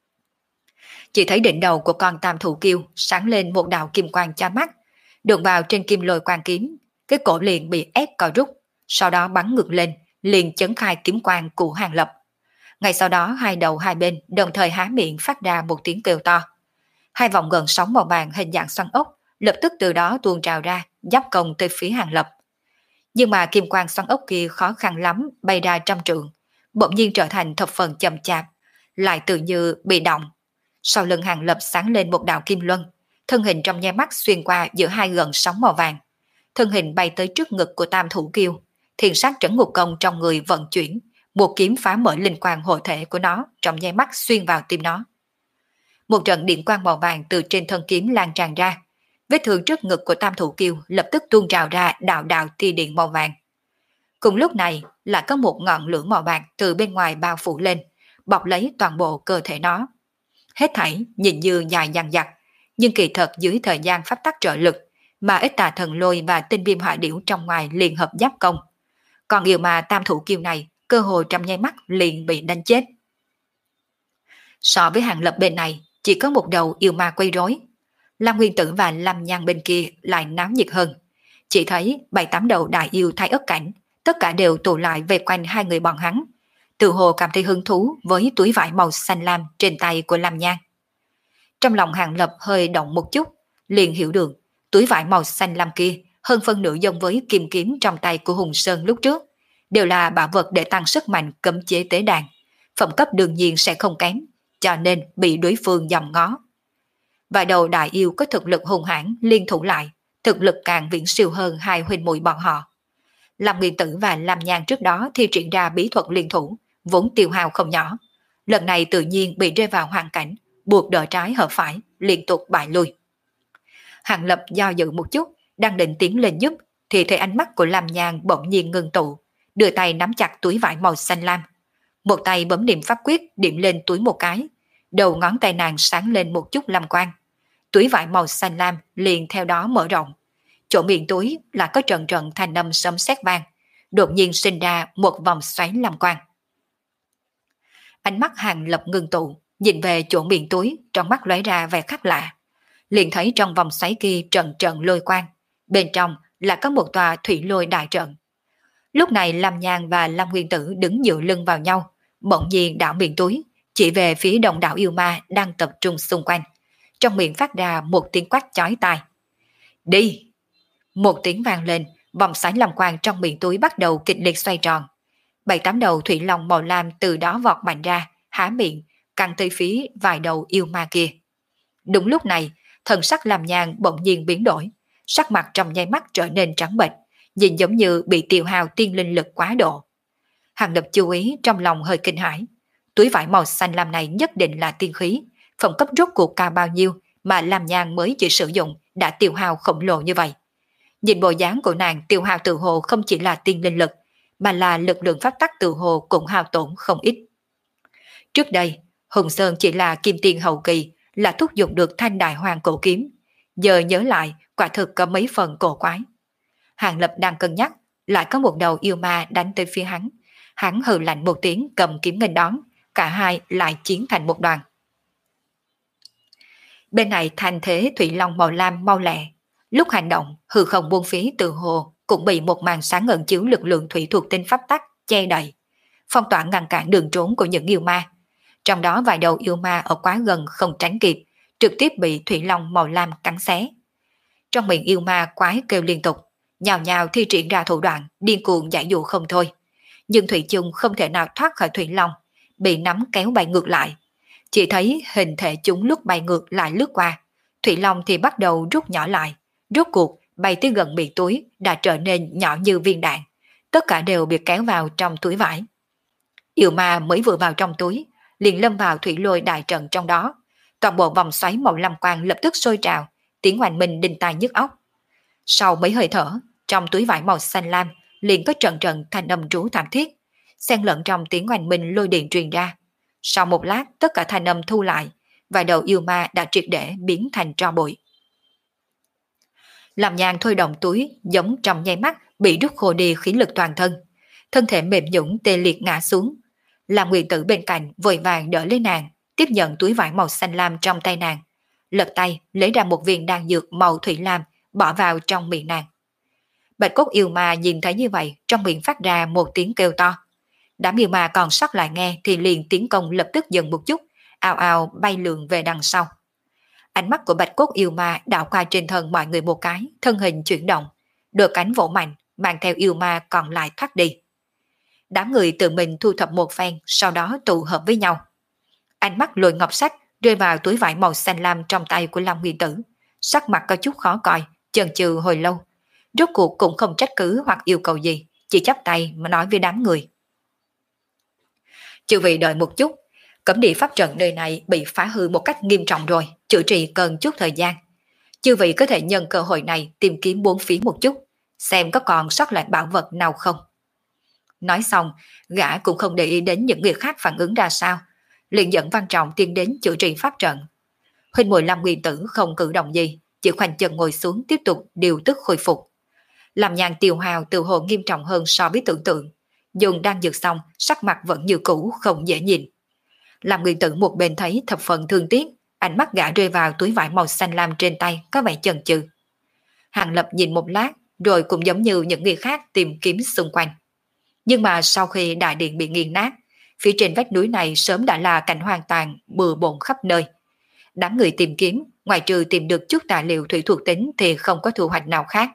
A: Chỉ thấy đỉnh đầu của con tam thủ kiêu sáng lên một đạo kim quang chói mắt, đụng vào trên kim lôi quang kiếm, cái cổ liền bị ép co rút, sau đó bắn ngược lên, liền chấn khai kiếm quang của Hàng Lập. Ngay sau đó hai đầu hai bên đồng thời há miệng phát ra một tiếng kêu to. Hai vòng gần sóng màu vàng hình dạng xoắn ốc lập tức từ đó tuôn trào ra, giáp công tới phía Hàng Lập. Nhưng mà kim quang xoắn ốc kia khó khăn lắm bay ra trăm trượng, bỗng nhiên trở thành thập phần chậm chạp, lại tự như bị động. Sau lưng Hàng Lập sáng lên một đạo kim luân, thân hình trong nháy mắt xuyên qua giữa hai gần sóng màu vàng. Thân hình bay tới trước ngực của tam thủ kiêu, thiền sát trấn ngục công trong người vận chuyển, một kiếm phá mở linh quang hộ thể của nó trong nháy mắt xuyên vào tim nó. Một trận điện quang màu vàng từ trên thân kiếm lan tràn ra, vết thương trước ngực của tam thủ kiêu lập tức tuôn trào ra đạo đạo tia điện màu vàng. Cùng lúc này lại có một ngọn lửa màu bạc từ bên ngoài bao phủ lên, bọc lấy toàn bộ cơ thể nó. Hết thảy nhìn như dài dằng dặc, nhưng kỳ thật dưới thời gian pháp tắc trợ lực, mà ít tà thần lôi và tinh viêm hỏa điểu trong ngoài liền hợp giáp công. Còn yêu ma tam thủ kiêu này cơ hồ trong nháy mắt liền bị đánh chết. So với Hàng Lập bên này, chỉ có một đầu yêu ma quấy rối. Lam Nguyên Tử và Lam Nhan bên kia lại náo nhiệt hơn. Chỉ thấy bảy tám đầu đại yêu thái ất cảnh, tất cả đều tụ lại về quanh hai người bọn hắn, tự hồ cảm thấy hứng thú với túi vải màu xanh lam trên tay của Lam Nhan. Trong lòng Hàng Lập hơi động một chút, liền hiểu được túi vải màu xanh lam kia hơn phân nửa giống với kim kiếm trong tay của Hùng Sơn lúc trước, đều là bảo vật để tăng sức mạnh cấm chế tế đàn, phẩm cấp đương nhiên sẽ không kém, cho nên bị đối phương dòm ngó. Vài đầu đại yêu có thực lực hùng hãn liên thủ lại, thực lực càng viễn siêu hơn hai huynh muội bọn họ. Lam Nguyên Tử và Lam Nhan trước đó thi triển ra bí thuật liên thủ, vốn tiêu hao không nhỏ. Lần này tự nhiên bị rơi vào hoàn cảnh, buộc đỡ trái hợp phải, liên tục bại lui. Hàng Lập do dự một chút, đang định tiến lên giúp, thì thấy ánh mắt của Lam Nhan bỗng nhiên ngưng tụ, đưa tay nắm chặt túi vải màu xanh lam. Một tay bấm niệm pháp quyết điểm lên túi một cái, đầu ngón tay nàng sáng lên một chút lam quang. Túi vải màu xanh lam liền theo đó mở rộng. Chỗ miệng túi là có trận trận thanh âm sấm sét vang, đột nhiên sinh ra một vòng xoáy lam quang. Ánh mắt Hàng Lập ngưng tụ, nhìn về chỗ miệng túi, trong mắt lóe ra vẻ khác lạ. Liền thấy trong vòng xoáy kia trận trận lôi quang, bên trong là có một tòa thủy lôi đại trận. Lúc này Lam Nhan và Lam Nguyên Tử đứng dựa lưng vào nhau, bỗng nhiên đảo miệng túi, chỉ về phía đồng đạo yêu ma đang tập trung xung quanh. Trong miệng phát ra một tiếng quát chói tai. Đi! Một tiếng vang lên, vòng xoáy lam quang trong miệng túi bắt đầu kịch liệt xoay tròn. Bảy tám đầu thủy long màu lam từ đó vọt mạnh ra, há miệng, căng tới phía vài đầu yêu ma kia. Đúng lúc này, thần sắc Lam Nhan bỗng nhiên biến đổi, sắc mặt trong nháy mắt trở nên trắng bệch, nhìn giống như bị tiêu hao tiên linh lực quá độ. Hàng Lập chú ý trong lòng hơi kinh hãi. Túi vải màu xanh lam này nhất định là tiên khí, phẩm cấp rốt cuộc cao bao nhiêu mà Lam Nhan mới chỉ sử dụng đã tiêu hao khổng lồ như vậy. Nhìn bộ dáng của nàng tiêu hao tự hồ không chỉ là tiên linh lực, mà là lực lượng pháp tắc tự hồ cũng hao tổn không ít. Trước đây, Hùng Sơn chỉ là kim tiên hậu kỳ, là thúc giục được thanh đại hoàng cổ kiếm. Giờ nhớ lại, quả thực có mấy phần cổ quái. Hàng Lập đang cân nhắc, lại có một đầu yêu ma đánh tới phía hắn. Hắn hừ lạnh một tiếng cầm kiếm nghênh đón, cả hai lại chiến thành một đoàn. Bên này thành thế thủy long màu lam mau lẹ. Lúc hành động, hư không buông phí từ hồ cũng bị một màn sáng ẩn chiếu lực lượng thủy thuộc tinh pháp tắc che đậy, phong tỏa ngăn cản đường trốn của những yêu ma. Trong đó vài đầu yêu ma ở quá gần không tránh kịp, trực tiếp bị thủy long màu lam cắn xé. Trong miệng yêu ma quái kêu liên tục, nhào nhào thi triển ra thủ đoạn, điên cuồng giải dụ không thôi. Nhưng Thủy chung không thể nào thoát khỏi thủy long, bị nắm kéo bay ngược lại. Chỉ thấy hình thể chúng lúc bay ngược lại lướt qua, thủy long thì bắt đầu rút nhỏ lại, rốt cuộc bay tới gần miệng túi đã trở nên nhỏ như viên đạn. Tất cả đều bị kéo vào trong túi vải. Yêu ma mới vừa vào trong túi, liền lâm vào thủy lôi đại trận trong đó. Toàn bộ vòng xoáy màu lam quang lập tức sôi trào, tiếng oanh minh đinh tai nhức óc. Sau mấy hơi thở, trong túi vải màu xanh lam liền có trận trận thanh âm rú thảm thiết, xen lẫn trong tiếng oanh minh lôi điện truyền ra. Sau một lát, tất cả thanh âm thu lại, vài đầu yêu ma đã triệt để biến thành tro bụi. Làm nhàn thôi động túi, giống trong nháy mắt bị rút khô đi khí lực toàn thân, thân thể mềm nhũn tê liệt ngã xuống. Làm Nguyệt Tử bên cạnh vội vàng đỡ lấy nàng, tiếp nhận túi vải màu xanh lam trong tay nàng, lật tay lấy ra một viên đan dược màu thủy lam bỏ vào trong miệng nàng. Bạch cốt yêu ma nhìn thấy như vậy, trong miệng phát ra một tiếng kêu to. Đám yêu ma còn sót lại nghe thì liền tiến công lập tức dừng một chút, ào ào bay lượn về đằng sau. Ánh mắt của bạch cốt yêu ma đảo qua trên thân mọi người một cái, thân hình chuyển động, đôi cánh vỗ mạnh, mang theo yêu ma còn lại thoát đi. Đám người tự mình thu thập một phen, sau đó tụ hợp với nhau. Ánh mắt Lôi Ngọc Sách rơi vào túi vải màu xanh lam trong tay của Long Nguyên Tử, sắc mặt có chút khó coi, chần chừ hồi lâu. Rốt cuộc cũng không trách cứ hoặc yêu cầu gì, chỉ chắp tay mà nói với đám người. Chư vị đợi một chút, cấm địa pháp trận nơi này bị phá hư một cách nghiêm trọng rồi, chữa trị cần chút thời gian. Chư vị có thể nhân cơ hội này tìm kiếm bốn phía một chút, xem có còn sót lại bảo vật nào không. Nói xong, gã cũng không để ý đến những người khác phản ứng ra sao, liền dẫn Văn Trọng tiến đến chữa trị pháp trận. Huynh muội Lâm Nguyên Tử không cử động gì, chỉ khoanh chân ngồi xuống tiếp tục điều tức khôi phục. Làm nhàn tiêu hào từ hồ nghiêm trọng hơn so với tưởng tượng, dùng đang dược xong, sắc mặt vẫn như cũ không dễ nhìn. Làm Nguyên Tử một bên thấy thập phần thương tiếc, ánh mắt gã rơi vào túi vải màu xanh lam trên tay có vẻ chần chừ. Hàng Lập nhìn một lát, rồi cũng giống như những người khác tìm kiếm xung quanh. Nhưng mà sau khi đại điện bị nghiền nát, phía trên vách núi này sớm đã là cảnh hoang tàn, bừa bộn khắp nơi. Đám người tìm kiếm, ngoài trừ tìm được chút tài liệu thủy thuộc tính thì không có thu hoạch nào khác.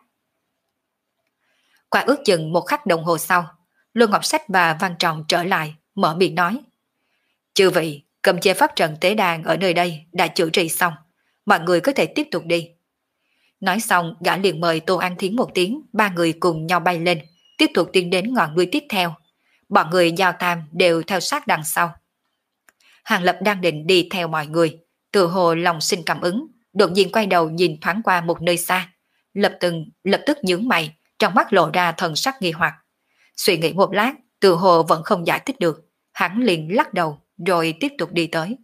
A: Qua ước chừng một khắc đồng hồ sau, Lôi Ngọc Sách và Văn Trọng trở lại, mở miệng nói. Chư vị, cầm chế pháp trận tế đàn ở nơi đây đã chữa trị xong, mọi người có thể tiếp tục đi. Nói xong, gã liền mời Tô An Thiến một tiếng, ba người cùng nhau bay lên, tiếp tục tiến đến ngọn núi tiếp theo. Bọn người giao tam đều theo sát đằng sau. Hàng Lập đang định đi theo mọi người, tự hồ lòng sinh cảm ứng, đột nhiên quay đầu nhìn thoáng qua một nơi xa, lập tức lập tức nhướng mày, trong mắt lộ ra thần sắc nghi hoặc. Suy nghĩ một lát, tự hồ vẫn không giải thích được, hắn liền lắc đầu rồi tiếp tục đi tới.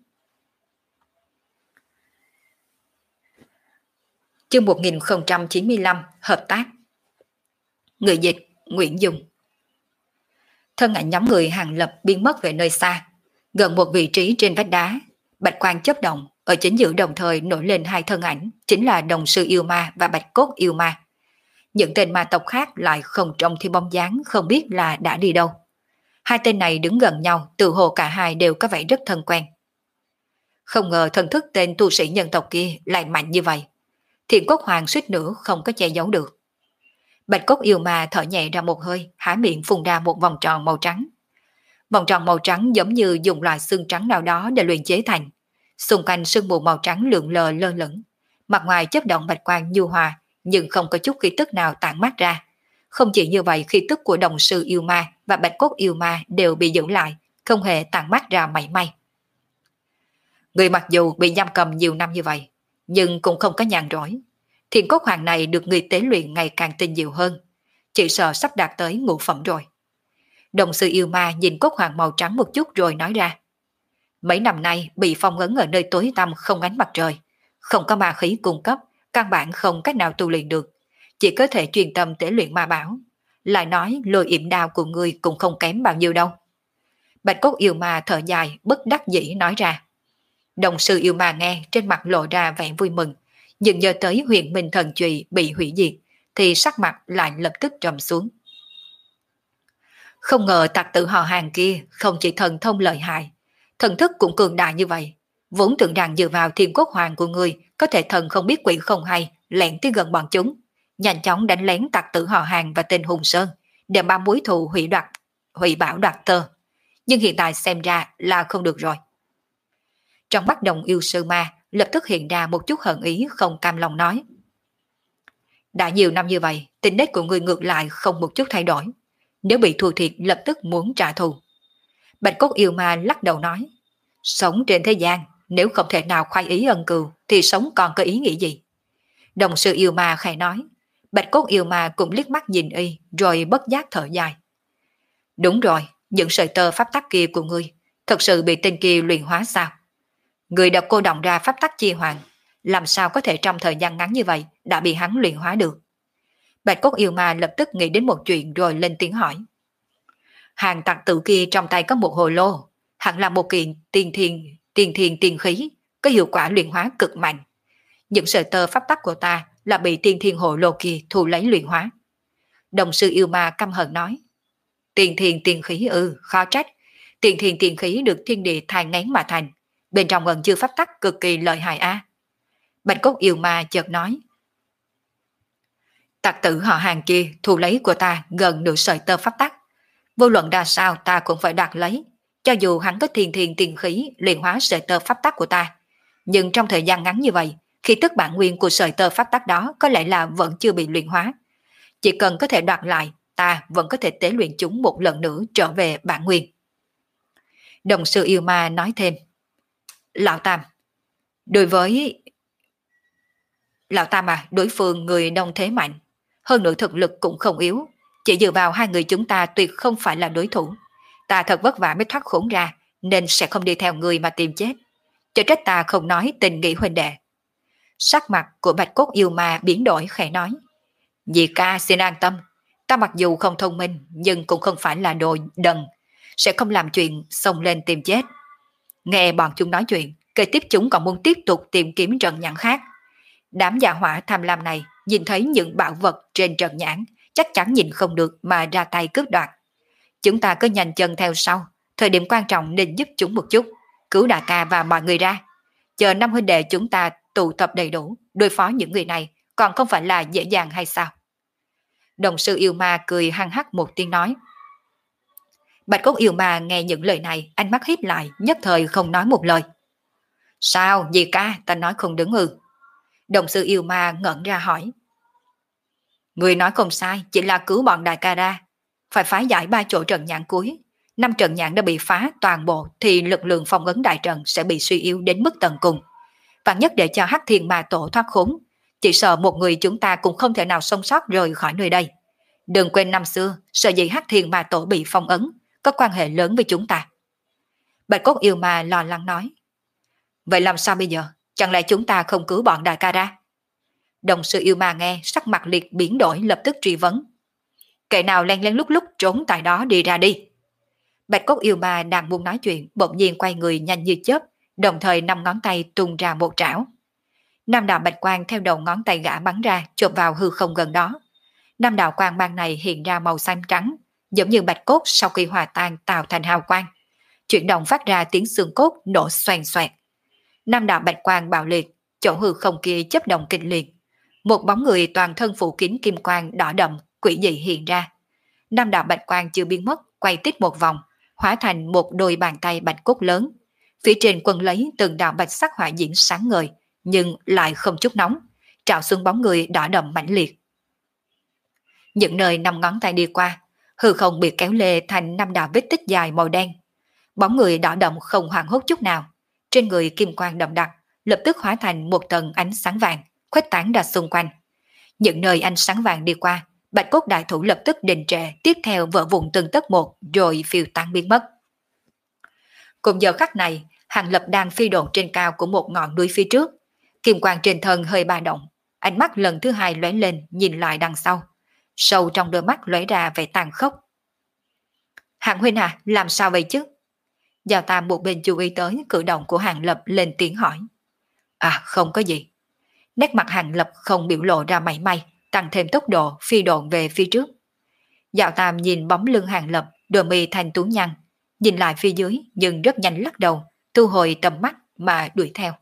A: Chương một nghìn không trăm chín mươi lăm hợp tác. Người dịch Nguyễn Dung. Thân ảnh nhóm người Hàng Lập biến mất về nơi xa, gần một vị trí trên vách đá, bạch quang chớp động, ở chính giữa đồng thời nổi lên hai thân ảnh, chính là Đồng Sư Yêu Ma và Bạch Cốt Yêu Ma. Những tên ma tộc khác lại không trông thấy bóng dáng, không biết là đã đi đâu. Hai tên này đứng gần nhau, tự hồ cả hai đều có vẻ rất thân quen. Không ngờ thần thức tên tu sĩ nhân tộc kia lại mạnh như vậy. Thiện Cốt Hoàng suýt nữa không có che giấu được. Bạch Cốt Yêu Ma thở nhẹ ra một hơi, há miệng phun ra một vòng tròn màu trắng. Vòng tròn màu trắng giống như dùng loại xương trắng nào đó để luyện chế thành. Xung quanh sương mù màu trắng lượn lờ lơ lửng, mặt ngoài chớp động bạch quang nhu hòa, nhưng không có chút khí tức nào tản mát ra. Không chỉ như vậy, khí tức của Đồng Sư Yêu Ma và Bạch Cốt Yêu Ma đều bị giữ lại, không hề tản mát ra mảy may. Người mặc dù bị giam cầm nhiều năm như vậy, nhưng cũng không có nhàn rỗi. Thiện Cốt Hoàng này được người tế luyện ngày càng tinh diệu hơn, chỉ sợ sắp đạt tới ngũ phẩm rồi. Đồng Sư Yêu Ma nhìn Cốt Hoàng màu trắng một chút rồi nói ra. Mấy năm nay bị phong ấn ở nơi tối tăm không ánh mặt trời, không có ma khí cung cấp, căn bản không cách nào tu luyện được, chỉ có thể chuyên tâm tế luyện ma bảo. Lại nói lôi yểm đao của ngươi cũng không kém bao nhiêu đâu. Bạch Cốt Yêu Ma thở dài, bất đắc dĩ nói ra. Đồng sư yêu ma nghe trên mặt lộ ra vẻ vui mừng, nhưng nhớ tới huyền minh thần chùy bị hủy diệt, thì sắc mặt lại lập tức trầm xuống. Không ngờ tặc tử họ hàng kia không chỉ thần thông lợi hại, thần thức cũng cường đại như vậy. Vốn tưởng rằng dựa vào thiên quốc hoàng của người có thể thần không biết quỷ không hay, lẻn tới gần bọn chúng, nhanh chóng đánh lén tặc tử họ hàng và tên Hùng Sơn, để ba mối thù hủy đoạt, hủy bảo đoạt tơ. Nhưng hiện tại xem ra là không được rồi. Trong mắt đồng yêu sư ma lập tức hiện ra một chút hận ý không cam lòng nói. Đã nhiều năm như vậy, tính nết của người ngược lại không một chút thay đổi. Nếu bị thua thiệt lập tức muốn trả thù. Bạch cốt yêu ma lắc đầu nói. Sống trên thế gian, nếu không thể nào khoái ý ân cừu, thì sống còn có ý nghĩa gì? Đồng sư yêu ma khẽ nói. Bạch cốt yêu ma cũng liếc mắt nhìn y, rồi bất giác thở dài. Đúng rồi, những sợi tơ pháp tắc kia của ngươi, thật sự bị tên kia luyện hóa sao? Người đã cô động ra pháp tắc chi hoàng, làm sao có thể trong thời gian ngắn như vậy đã bị hắn luyện hóa được? Bạch cốt yêu ma lập tức nghĩ đến một chuyện rồi lên tiếng hỏi. Hàng tặc tử kia trong tay có một hồ lô, hẳn là một kiện tiên thiên, tiên thiên tiên khí, có hiệu quả luyện hóa cực mạnh. Những sợi tơ pháp tắc của ta là bị tiên thiên hồ lô kia thu lấy luyện hóa. Đồng sư yêu ma căm hận nói. Tiên thiên tiên khí ư, khó trách. Tiên thiên tiên khí được thiên địa thai ngén mà thành, bên trong ẩn chứa pháp tắc cực kỳ lợi hại a. Bạch cốt yêu ma chợt nói. Tặc tử họ hàng kia thu lấy của ta gần nửa sợi tơ pháp tắc. Vô luận ra sao ta cũng phải đoạt lấy. Cho dù hắn có thiên thiên tiên khí luyện hóa sợi tơ pháp tắc của ta. Nhưng trong thời gian ngắn như vậy, khi tức bản nguyên của sợi tơ pháp tắc đó có lẽ là vẫn chưa bị luyện hóa. Chỉ cần có thể đoạt lại, ta vẫn có thể tế luyện chúng một lần nữa trở về bản nguyên. Đồng sư yêu ma nói thêm. Lão Tam, đối với... Lão Tam à, đối phương người đông thế mạnh, hơn nữa thực lực cũng không yếu, chỉ dựa vào hai người chúng ta tuyệt không phải là đối thủ. Ta thật vất vả mới thoát khốn ra, nên sẽ không đi theo người mà tìm chết. Cho trách ta không nói tình nghĩa huynh đệ. Sắc mặt của bạch cốt yêu ma biến đổi khẽ nói. Dì ca xin an tâm, ta mặc dù không thông minh nhưng cũng không phải là đồ đần, sẽ không làm chuyện xông lên tìm chết. Nghe bọn chúng nói chuyện, kế tiếp chúng còn muốn tiếp tục tìm kiếm trận nhãn khác. Đám dạ hỏa tham lam này nhìn thấy những bảo vật trên trận nhãn, chắc chắn nhìn không được mà ra tay cướp đoạt. Chúng ta cứ nhanh chân theo sau, thời điểm quan trọng nên giúp chúng một chút, cứu đại ca và mọi người ra. Chờ năm huynh đệ chúng ta tụ tập đầy đủ, đối phó những người này còn không phải là dễ dàng hay sao? Đồng sư yêu ma cười hăng hắc một tiếng nói. Bạch cốt yêu ma nghe những lời này, ánh mắt híp lại, nhất thời không nói một lời. Sao, dì ca, ta nói không đứng ư? Đồng sư yêu ma ngẩn ra hỏi. Người nói không sai, chỉ là cứu bọn đại ca ra. Phải phá giải ba chỗ trận nhãn cuối. Năm trận nhãn đã bị phá toàn bộ thì lực lượng phong ấn đại trận sẽ bị suy yếu đến mức tận cùng. Và nhất để cho Hắc Thiên Ma Tổ thoát khốn, chỉ sợ một người chúng ta cũng không thể nào sống sót rời khỏi nơi đây. Đừng quên năm xưa, sợ gì Hắc Thiên Ma Tổ bị phong ấn, có quan hệ lớn với chúng ta. Bạch cốt yêu ma lo lắng nói. Vậy làm sao bây giờ? Chẳng lẽ chúng ta không cứu bọn đại ca ra? Đồng sư yêu ma nghe sắc mặt liệt biến đổi lập tức truy vấn. Kẻ nào len lén lúc lúc trốn tại đó đi ra đi. Bạch cốt yêu ma đang muốn nói chuyện, bỗng nhiên quay người nhanh như chớp, đồng thời năm ngón tay tung ra một trảo. Năm đạo bạch quang theo đầu ngón tay gã bắn ra, chộp vào hư không gần đó. Năm đạo quang mang này hiện ra màu xanh trắng, giống như bạch cốt sau khi hòa tan tạo thành hào quang. Chuyển động phát ra tiếng xương cốt nổ xoèn xoẹt. Năm đạo bạch quang bạo liệt, chỗ hư không kia chấp động kinh liệt. Một bóng người toàn thân phủ kín kim quang đỏ đậm, quỷ dị hiện ra. Năm đạo bạch quang chưa biến mất, quay tít một vòng, hóa thành một đôi bàn tay bạch cốt lớn. Phía trên quân lấy từng đạo bạch sắc hỏa diễm sáng ngời, nhưng lại không chút nóng, trào xuống bóng người đỏ đậm mãnh liệt. Những nơi năm ngón tay đi qua, hư không bị kéo lê thành năm đạo vết tích dài màu đen. Bóng người đỏ đậm không hoảng hốt chút nào, trên người kim quang đậm đặc, lập tức hóa thành một tầng ánh sáng vàng, khuếch tán ra xung quanh. Những nơi ánh sáng vàng đi qua, bạch cốt đại thủ lập tức đình trệ, tiếp theo vỡ vụn từng tấc một, rồi phiêu tan biến mất. Cùng giờ khắc này, Hàng Lập đang phi độn trên cao của một ngọn núi phía trước, kim quang trên thân hơi ba động, ánh mắt lần thứ hai lóe lên nhìn lại đằng sau, sâu trong đôi mắt lóe ra vẻ tàn khốc. Hàng huynh à, làm sao vậy chứ? Giao Tam một bên chú ý tới cử động của Hàng Lập lên tiếng hỏi. À không có gì. Nét mặt Hàng Lập không biểu lộ ra mảy may, tăng thêm tốc độ phi độn về phía trước. Giao Tam nhìn bóng lưng Hàng Lập, đôi mi thành tú nhăn, nhìn lại phía dưới nhưng rất nhanh lắc đầu, thu hồi tầm mắt mà đuổi theo.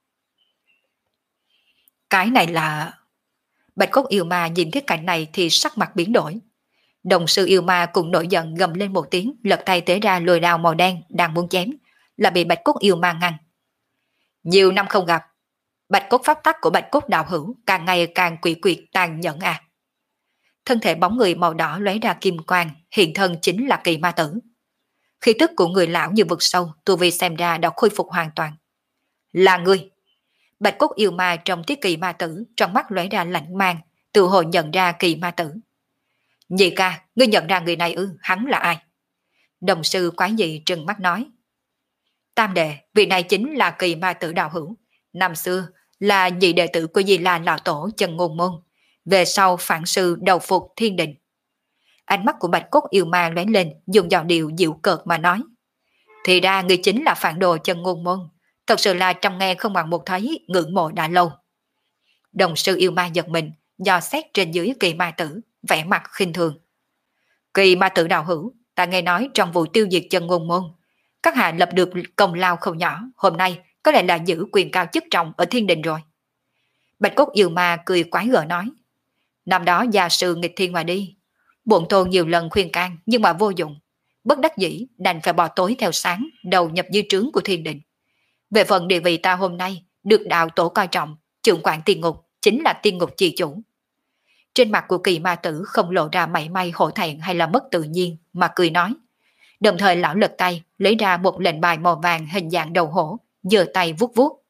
A: Cái này là... Bạch cốt yêu ma nhìn thấy cảnh này thì sắc mặt biến đổi. Đồng sư yêu ma cũng nổi giận gầm lên một tiếng, lật tay tế ra lôi đao màu đen đang muốn chém, là bị bạch cốt yêu ma ngăn. Nhiều năm không gặp, bạch cốt pháp tắc của bạch cốt đạo hữu càng ngày càng quỷ quyệt tàn nhẫn à. Thân thể bóng người màu đỏ lóe ra kim quang, hiện thân chính là Kỳ Ma Tử. Khí tức của người lão như vực sâu, tu vi xem ra đã khôi phục hoàn toàn. Là ngươi. Bạch cốt yêu ma trong tiết Kỳ Ma Tử, trong mắt lóe ra lạnh mang, tự hồ nhận ra Kỳ Ma Tử. Nhị ca, ngươi nhận ra người này ư, hắn là ai? Đồng sư quái dị trừng mắt nói. Tam đệ, vị này chính là Kỳ Ma Tử đạo hữu. Năm xưa là nhị đệ tử của Di La lão tổ Chân Ngôn Môn, về sau phản sư đầu phục thiên đình. Ánh mắt của bạch cốt yêu ma lóe lên, dùng giọng điệu dịu cợt mà nói. Thì ra người chính là phản đồ Chân Ngôn Môn, thật sự là trong nghe không bằng một thấy, ngưỡng mộ đã lâu. Đồng sư yêu ma giật mình, dò xét trên dưới Kỳ Ma Tử, vẻ mặt khinh thường. Kỳ Ma Tử đạo hữu, ta nghe nói trong vụ tiêu diệt Chân Ngôn Môn, các hạ lập được công lao không nhỏ, hôm nay có lẽ là giữ quyền cao chức trọng ở thiên đình rồi. Bạch cốt yêu ma cười quái gở nói. Năm đó gia sư nghịch thiên mà đi, bổn tôn nhiều lần khuyên can nhưng mà vô dụng, bất đắc dĩ đành phải bỏ tối theo sáng, đầu nhập dưới trướng của thiên đình. Về phần địa vị ta hôm nay được đạo tổ coi trọng, trưởng quản tiên ngục chính là tiên ngục chi chủ. Trên mặt của Kỳ Ma Tử không lộ ra mảy may hổ thẹn hay là mất tự nhiên, mà cười nói. Đồng thời lão lật tay lấy ra một lệnh bài màu vàng hình dạng đầu hổ, giơ tay vuốt vuốt.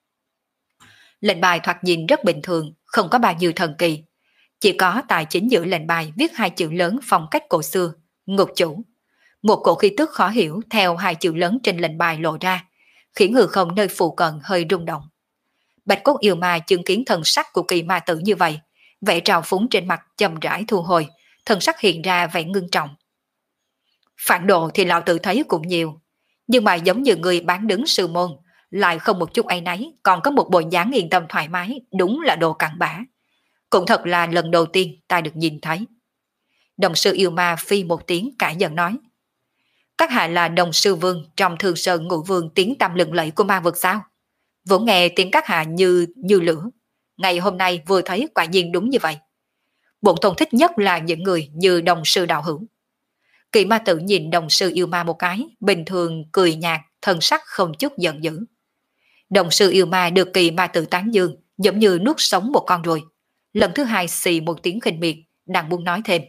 A: Lệnh bài thoạt nhìn rất bình thường, không có bao nhiêu thần kỳ. Chỉ có tại chính giữa lệnh bài viết hai chữ lớn phong cách cổ xưa, ngục chủ. Một cổ khí tức khó hiểu theo hai chữ lớn trên lệnh bài lộ ra, khiến hư không nơi phụ cận hơi rung động. Bạch cốt yêu ma chứng kiến thần sắc của Kỳ Ma Tử như vậy, vẻ trào phúng trên mặt chậm rãi thu hồi, thần sắc hiện ra vẻ ngưng trọng. Phản đồ thì lão tự thấy cũng nhiều, nhưng mà giống như người bán đứng sư môn, lại không một chút áy náy, còn có một bộ dáng yên tâm thoải mái, đúng là đồ cặn bã. Cũng thật là lần đầu tiên ta được nhìn thấy. Đồng sư yêu ma phi một tiếng cãi giận nói. Các hạ là đồng sư vương trong Thường Sơn Ngũ Vương tiếng tăm lừng lẫy của ma vực sao? Vốn nghe tiếng các hạ như như lửa. Ngày hôm nay vừa thấy quả nhiên đúng như vậy. Bổn tôn thích nhất là những người như đồng sư đạo hữu. Kỳ Ma Tử nhìn đồng sư yêu ma một cái, bình thường cười nhạt, thân sắc không chút giận dữ. Đồng sư yêu ma được Kỳ Ma Tử tán dương, giống như nuốt sống một con ruồi. Lần thứ hai xì một tiếng khinh miệt, đang muốn nói thêm.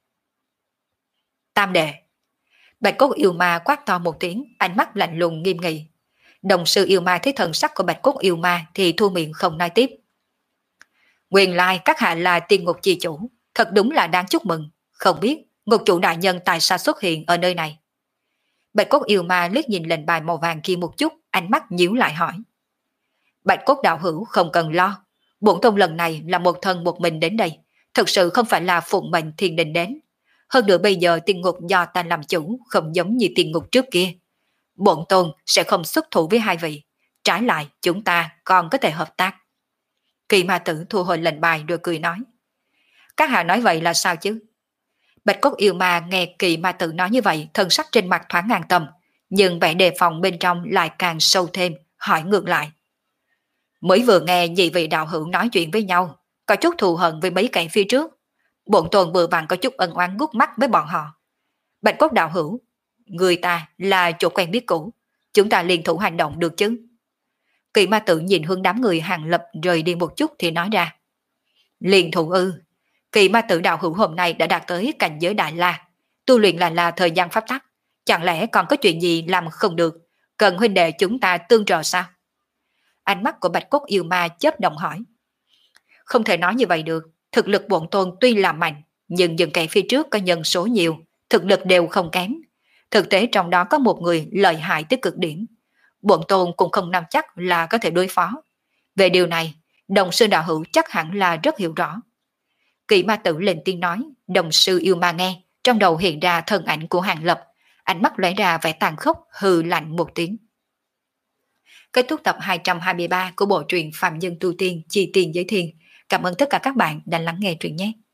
A: Tam đệ. Bạch cốt yêu ma quát to một tiếng, ánh mắt lạnh lùng nghiêm nghị. Đồng sư yêu ma thấy thần sắc của bạch cốt yêu ma thì thu miệng không nói tiếp. Nguyên lai các hạ là tiên ngục chi chủ, thật đúng là đáng chúc mừng. Không biết ngục chủ đại nhân tại sao xuất hiện ở nơi này. Bạch cốt yêu ma liếc nhìn lệnh bài màu vàng kia một chút, ánh mắt nhíu lại hỏi. Bạch cốt đạo hữu không cần lo, bổn tôn lần này là một thân một mình đến đây, thực sự không phải là phụng mệnh thiên đình đến. Hơn nữa bây giờ tiên ngục do ta làm chủ, không giống như tiên ngục trước kia. Bổn tôn sẽ không xuất thủ với hai vị, trái lại chúng ta còn có thể hợp tác. Kỳ Ma Tử thu hồi lệnh bài rồi cười nói. Các hạ nói vậy là sao chứ? Bạch cốt yêu ma nghe Kỳ Ma Tử nói như vậy, thân sắc trên mặt thoáng an tâm, nhưng vẻ đề phòng bên trong lại càng sâu thêm, hỏi ngược lại. Mới vừa nghe nhị vị đạo hữu nói chuyện với nhau, có chút thù hận với mấy kẻ phía trước. Bổn tôn vừa vặn có chút ân oán gút mắt với bọn họ. Bạch cốt đạo hữu, người ta là chỗ quen biết cũ, chúng ta liên thủ hành động được chứ? Kỳ Ma Tử nhìn hướng đám người Hàng Lập rời đi một chút thì nói ra. Liên thủ ư? Kỳ Ma Tử đạo hữu hôm nay đã đạt tới cảnh giới Đại La, tu luyện là là thời gian pháp tắc, chẳng lẽ còn có chuyện gì làm không được, cần huynh đệ chúng ta tương trợ sao? Ánh mắt của bạch cốt yêu ma chớp động hỏi. Không thể nói như vậy được, thực lực bổn tôn tuy là mạnh, nhưng những kẻ phía trước có nhân số nhiều, thực lực đều không kém. Thực tế trong đó có một người lợi hại tới cực điểm, bổn tôn cũng không nắm chắc là có thể đối phó. Về điều này, đồng sư đạo hữu chắc hẳn là rất hiểu rõ. Kỳ Ma Tử lên tiếng nói, đồng sư yêu ma nghe, trong đầu hiện ra thân ảnh của Hàng Lập, ánh mắt lóe ra vẻ tàn khốc, hừ lạnh một tiếng. Kết thúc tập hai trăm hai mươi ba của bộ truyện Phạm Nhân Tu Tiên Chi Tiền Giới Thiên. Cảm ơn tất cả các bạn đã lắng nghe truyện nhé.